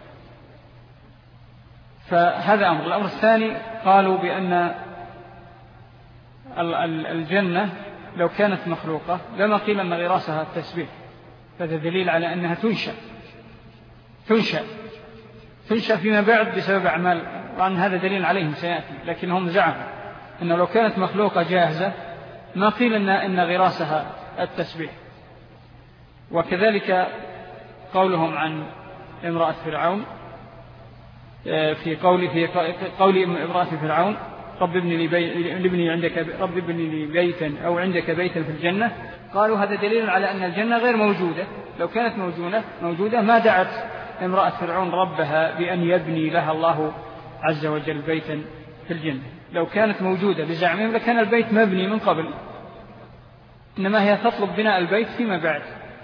فهذا أمر. الأمر الثاني قالوا بأن الجنة لو كانت مخلوقة لما قيل أن غراسها التسبيح فهذا دليل على أنها تنشأ تنشأ تنشأ فيما بعد بسبب أعمال وأن هذا دليل عليهم سيأتي لكنهم زعموا أنه لو كانت مخلوقة جاهزة ما قيل أن, إن غراسها التسبيح. وكذلك قولهم عن امرأة فرعون في قول في قول امرأة فرعون رب ابن لي بي عندك رب ابن لي بيتا أو عندك بيتا في الجنة. قالوا هذا دليل على أن الجنة غير موجودة. لو كانت موجودة موجودة ما دعت امرأة فرعون ربها بأن يبني لها الله عز وجل بيتا في الجنة. لو كانت موجودة بزعمهم لكان البيت مبني من قبل إنما هي تطلب بناء البيت فيما بعد.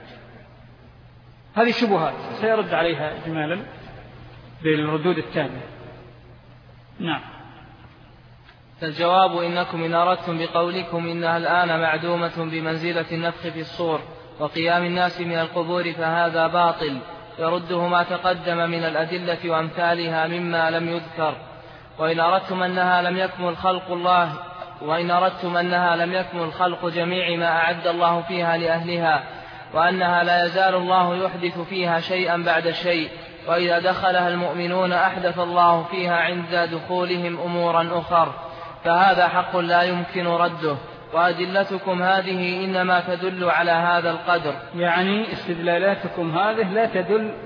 هذه شبهات سيرد عليها إجمالا بالردود التالية. نعم. فالجواب إنكم إن أردتم بقولكم إنها الآن معدومة بمنزلة النفخ في الصور وقيام الناس من القبور فهذا باطل يرده ما تقدم من الأدلة وأمثالها مما لم يذكر. وإن أردتم أنها لم يكمل خلق الله وإن أردتم أنها لم يكمل خلق جميع ما أعد الله فيها لأهلها وأنها لا يزال الله يحدث فيها شيئا بعد شيء وإذا دخلها المؤمنون أحدث الله فيها عند دخولهم أمورا أخر فهذا حق لا يمكن رده. وأدلتكم هذه إنما تدل على هذا القدر. يعني استدلالاتكم هذه لا تدل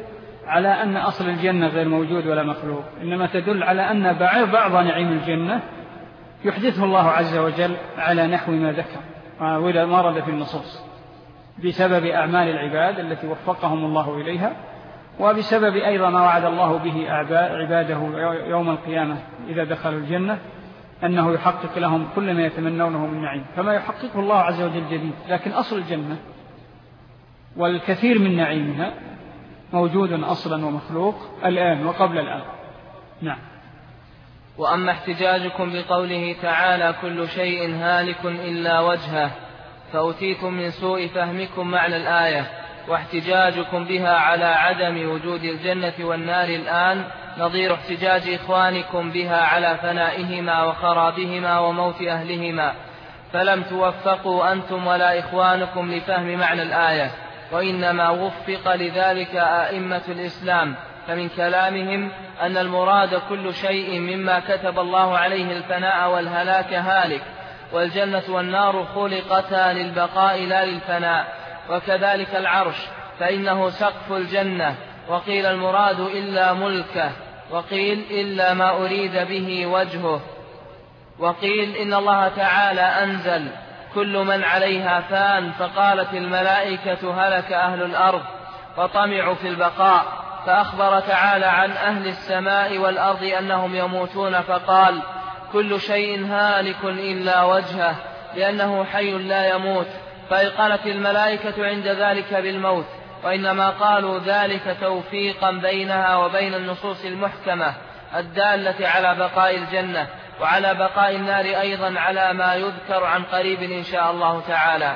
على أن أصل الجنة غير موجود ولا مخلوق، إنما تدل على أن بعض نعيم الجنة يحدثه الله عز وجل على نحو ما ذكر وما ورد في النصوص بسبب أعمال العباد التي وفقهم الله إليها، وبسبب أيضا ما وعد الله به عباده يوم القيامة إذا دخلوا الجنة أنه يحقق لهم كل ما يتمنونه من نعيم، فما يحققه الله عز وجل جديد. لكن أصل الجنة والكثير من نعيمها موجود أصلا ومخلوق الآن وقبل الآن. نعم. وأما احتجاجكم بقوله تعالى كل شيء هالك إلا وجهه فأتيتم من سوء فهمكم معنى الآية، واحتجاجكم بها على عدم وجود الجنة والنار الآن نظير احتجاج إخوانكم بها على فنائهما وخرابهما وموت أهلهما، فلم توفقوا أنتم ولا إخوانكم لفهم معنى الآية، وإنما وفق لذلك أئمة الإسلام، فمن كلامهم أن المراد كل شيء مما كتب الله عليه الفناء والهلاك هالك، والجنة والنار خلقتا للبقاء لا للفناء، وكذلك العرش فإنه سقف الجنة، وقيل المراد إلا ملكه، وقيل إلا ما أريد به وجهه، وقيل إن الله تعالى أنزل كل من عليها فان، فقالت الملائكة هلك أهل الأرض فطمعوا في البقاء، فأخبر تعالى عن أهل السماء والأرض أنهم يموتون فقال كل شيء هالك إلا وجهه لأنه حي لا يموت، فأيقنت الملائكة عند ذلك بالموت، وإنما قالوا ذلك توفيقا بينها وبين النصوص المحكمة الدالة على بقاء الجنة وعلى بقاء النار أيضا على ما يذكر عن قريب إن شاء الله تعالى.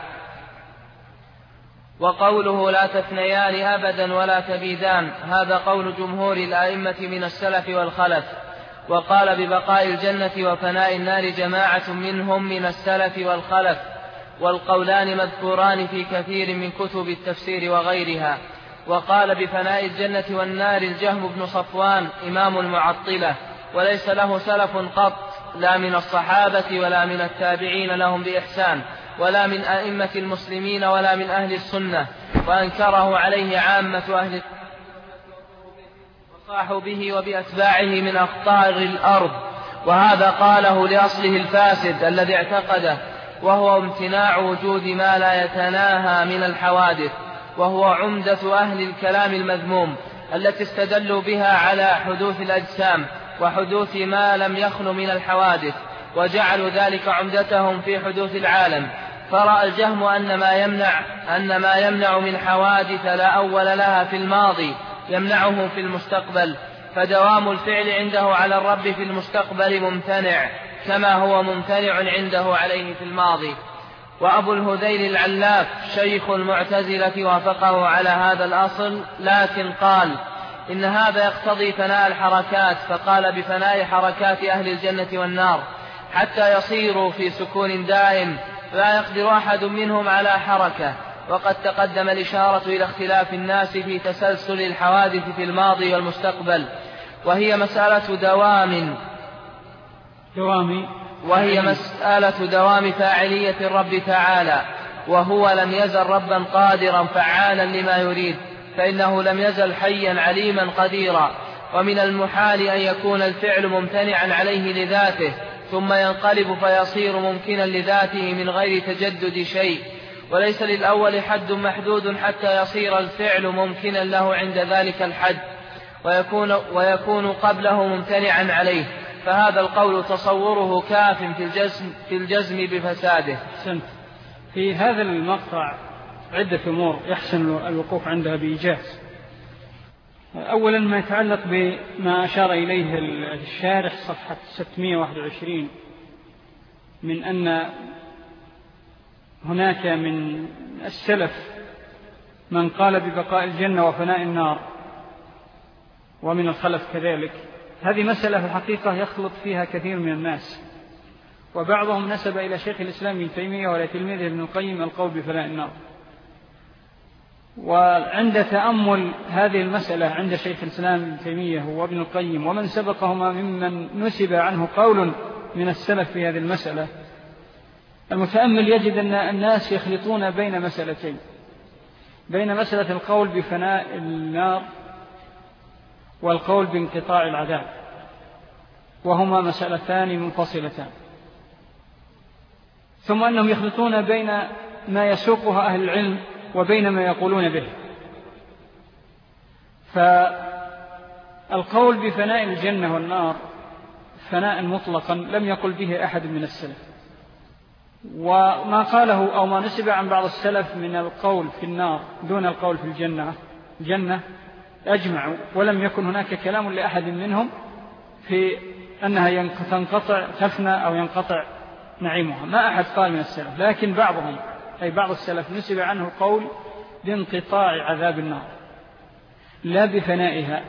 وقوله لا تثنيان أبدا ولا تبيدان هذا قول جمهور الأئمة من السلف والخلف، وقال ببقاء الجنة وفناء النار جماعة منهم من السلف والخلف، والقولان مذكوران في كثير من كتب التفسير وغيرها. وقال بفناء الجنة والنار الجهم بن صفوان إمام المعطلة، وليس له سلف قط لا من الصحابة ولا من التابعين لهم بإحسان ولا من أئمة المسلمين ولا من أهل السنة، وأنكره عليه عامة أهل وصاحوا به وبأتباعه من أقطار الأرض، وهذا قاله لأصله الفاسد الذي اعتقده، وهو امتناع وجود ما لا يتناهى من الحوادث، وهو عمدة أهل الكلام المذموم التي استدلوا بها على حدوث الأجسام وحدوث ما لم يخل من الحوادث، وجعلوا ذلك عمدتهم في حدوث العالم. فرأى الجهم أن ما يمنع أن ما يمنع من حوادث لا أول لها في الماضي يمنعه في المستقبل، فدوام الفعل عنده على الرب في المستقبل ممتنع كما هو ممتنع عنده عليه في الماضي. وأبو الهذيل العلاف شيخ المعتزلة وافقه على هذا الأصل، لكن قال إن هذا يقتضي فناء الحركات، فقال بفناء حركات أهل الجنة والنار حتى يصيروا في سكون دائم لا يقدر أحد منهم على حركة. وقد تقدم الإشارة إلى اختلاف الناس في تسلسل الحوادث في الماضي والمستقبل، وهي مسألة دوام دوام وهي مسألة دوام فاعلية الرب تعالى، وهو لم يزل ربا قادرا فعالا لما يريد، فإنه لم يزل حيا عليما قديرا. ومن المحال أن يكون الفعل ممتنعا عليه لذاته ثم ينقلب فيصير ممكنا لذاته من غير تجدد شيء، وليس للأول حد محدود حتى يصير الفعل ممكنا له عند ذلك الحد ويكون, ويكون قبله ممتنعا عليه، فهذا القول تصوره كاف في الجزم, في الجزم بفساده. في هذا المقطع عدة أمور يحسن الوقوف عندها بإيجاز. أولا ما يتعلق بما أشار إليه الشارح صفحة ستمائة وواحد وعشرين من أن هناك من السلف من قال ببقاء الجنة وفناء النار ومن الخلف كذلك. هذه مسألة في الحقيقة يخلط فيها كثير من الناس، وبعضهم نسب إلى شيخ الإسلام ابن تيمية ولا تلميذه ابن القيم القول بفناء النار. وعند تأمل هذه المسألة عند شيخ الإسلام ابن تيمية وابن القيم ومن سبقهما ممن نسب عنه قول من السلف في هذه المسألة، المتأمل يجد أن الناس يخلطون بين مسألتين، بين مسألة القول بفناء النار والقول بانقطاع العذاب، وهما مسألتان منفصلتان. ثم أنهم يخلطون بين ما يسوقها أهل العلم وبين ما يقولون به. فالقول بفناء الجنة والنار فناء مطلقا لم يقل به أحد من السلف، وما قاله أو ما نسب عن بعض السلف من القول في النار دون القول في الجنة الجنة أجمعوا، ولم يكن هناك كلام لأحد منهم في أنها تنقطع تفنى أو ينقطع نعيمها، ما أحد قال من السلف. لكن بعضهم أي بعض السلف نسب عنه القول بانقطاع عذاب النار لا بفنائها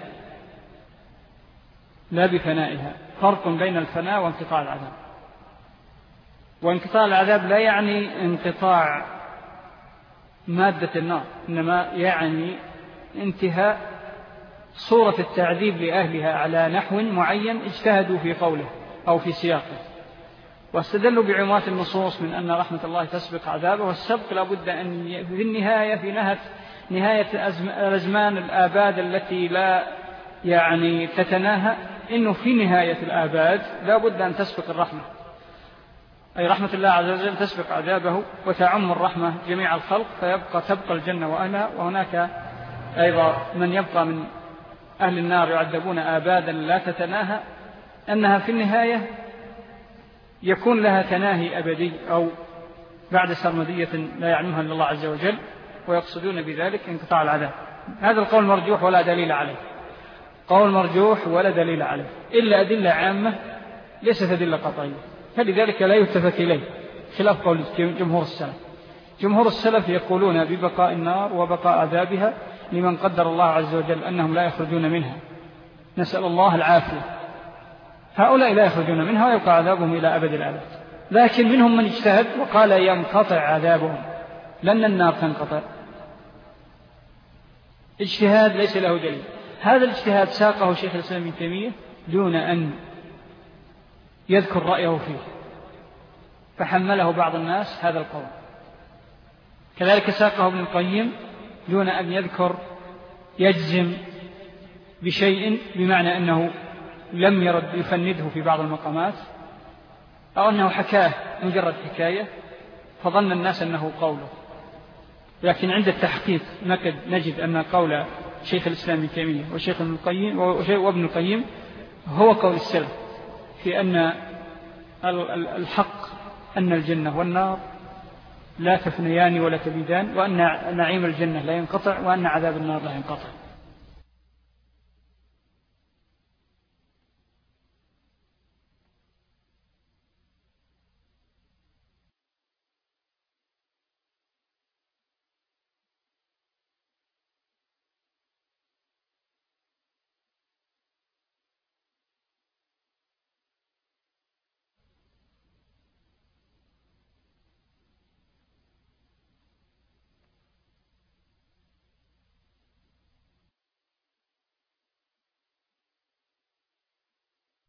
لا بفنائها فرق بين الفناء وانقطاع العذاب. وانقطاع العذاب لا يعني انقطاع مادة النار، إنما يعني انتهاء صورة التعذيب لأهلها على نحو معين اجتهدوا في قوله أو في سياقه، واستدلوا بعموات النصوص من أن رحمة الله تسبق عذابه، والسبق لابد أن في النهاية في نهاية نهاية الأزمان الآباد التي لا يعني تتناهى، إنه في نهاية الآباد لابد أن تسبق الرحمة، أي رحمة الله عز وجل تسبق عذابه وتعم الرحمة جميع الخلق، فيبقى تبقى الجنة وأهلها. وهناك أيضا من يبقى من أهل النار يعذبون آبادا لا تتناهى، أنها في النهاية يكون لها تناهي أبدي أو بعد سرمدية لا يعلمها إلا الله عز وجل، ويقصدون بذلك انقطاع العذاب. هذا القول مرجوح ولا دليل عليه، قول مرجوح ولا دليل عليه إلا أدلة عامة ليست أدلة قطعية، فلذلك لا يتفت إليه، خلاف قول جمهور السلف. جمهور السلف يقولون ببقاء النار وبقاء عذابها لمن قدر الله عز وجل أنهم لا يخرجون منها، نسأل الله العافية. هؤلاء لا يخرجون منها ويبقى عذابهم إلى أبد الآباد. لكن منهم من اجتهد وقال ينقطع عذابهم لأن النار تنقطع، اجتهاد ليس له دليل. هذا الاجتهاد ساقه شيخ الإسلام ابن تيمية دون أن يذكر رأيه فيه، فحمله بعض الناس هذا القول. كذلك ساقه ابن القيم دون أن يذكر يجزم بشيء، بمعنى أنه لم يرد يفنده في بعض المقامات، أو أنه حكاه مجرد حكاية فظن الناس أنه قوله. لكن عند التحقيق نجد أن قول شيخ الإسلام ابن تيمية وشيخ ابن القيم وابن القيم هو قول السلف في أن الحق أن الجنة والنار لا تفنيان ولا تبيدان، وأن نعيم الجنة لا ينقطع، وأن عذاب النار لا ينقطع.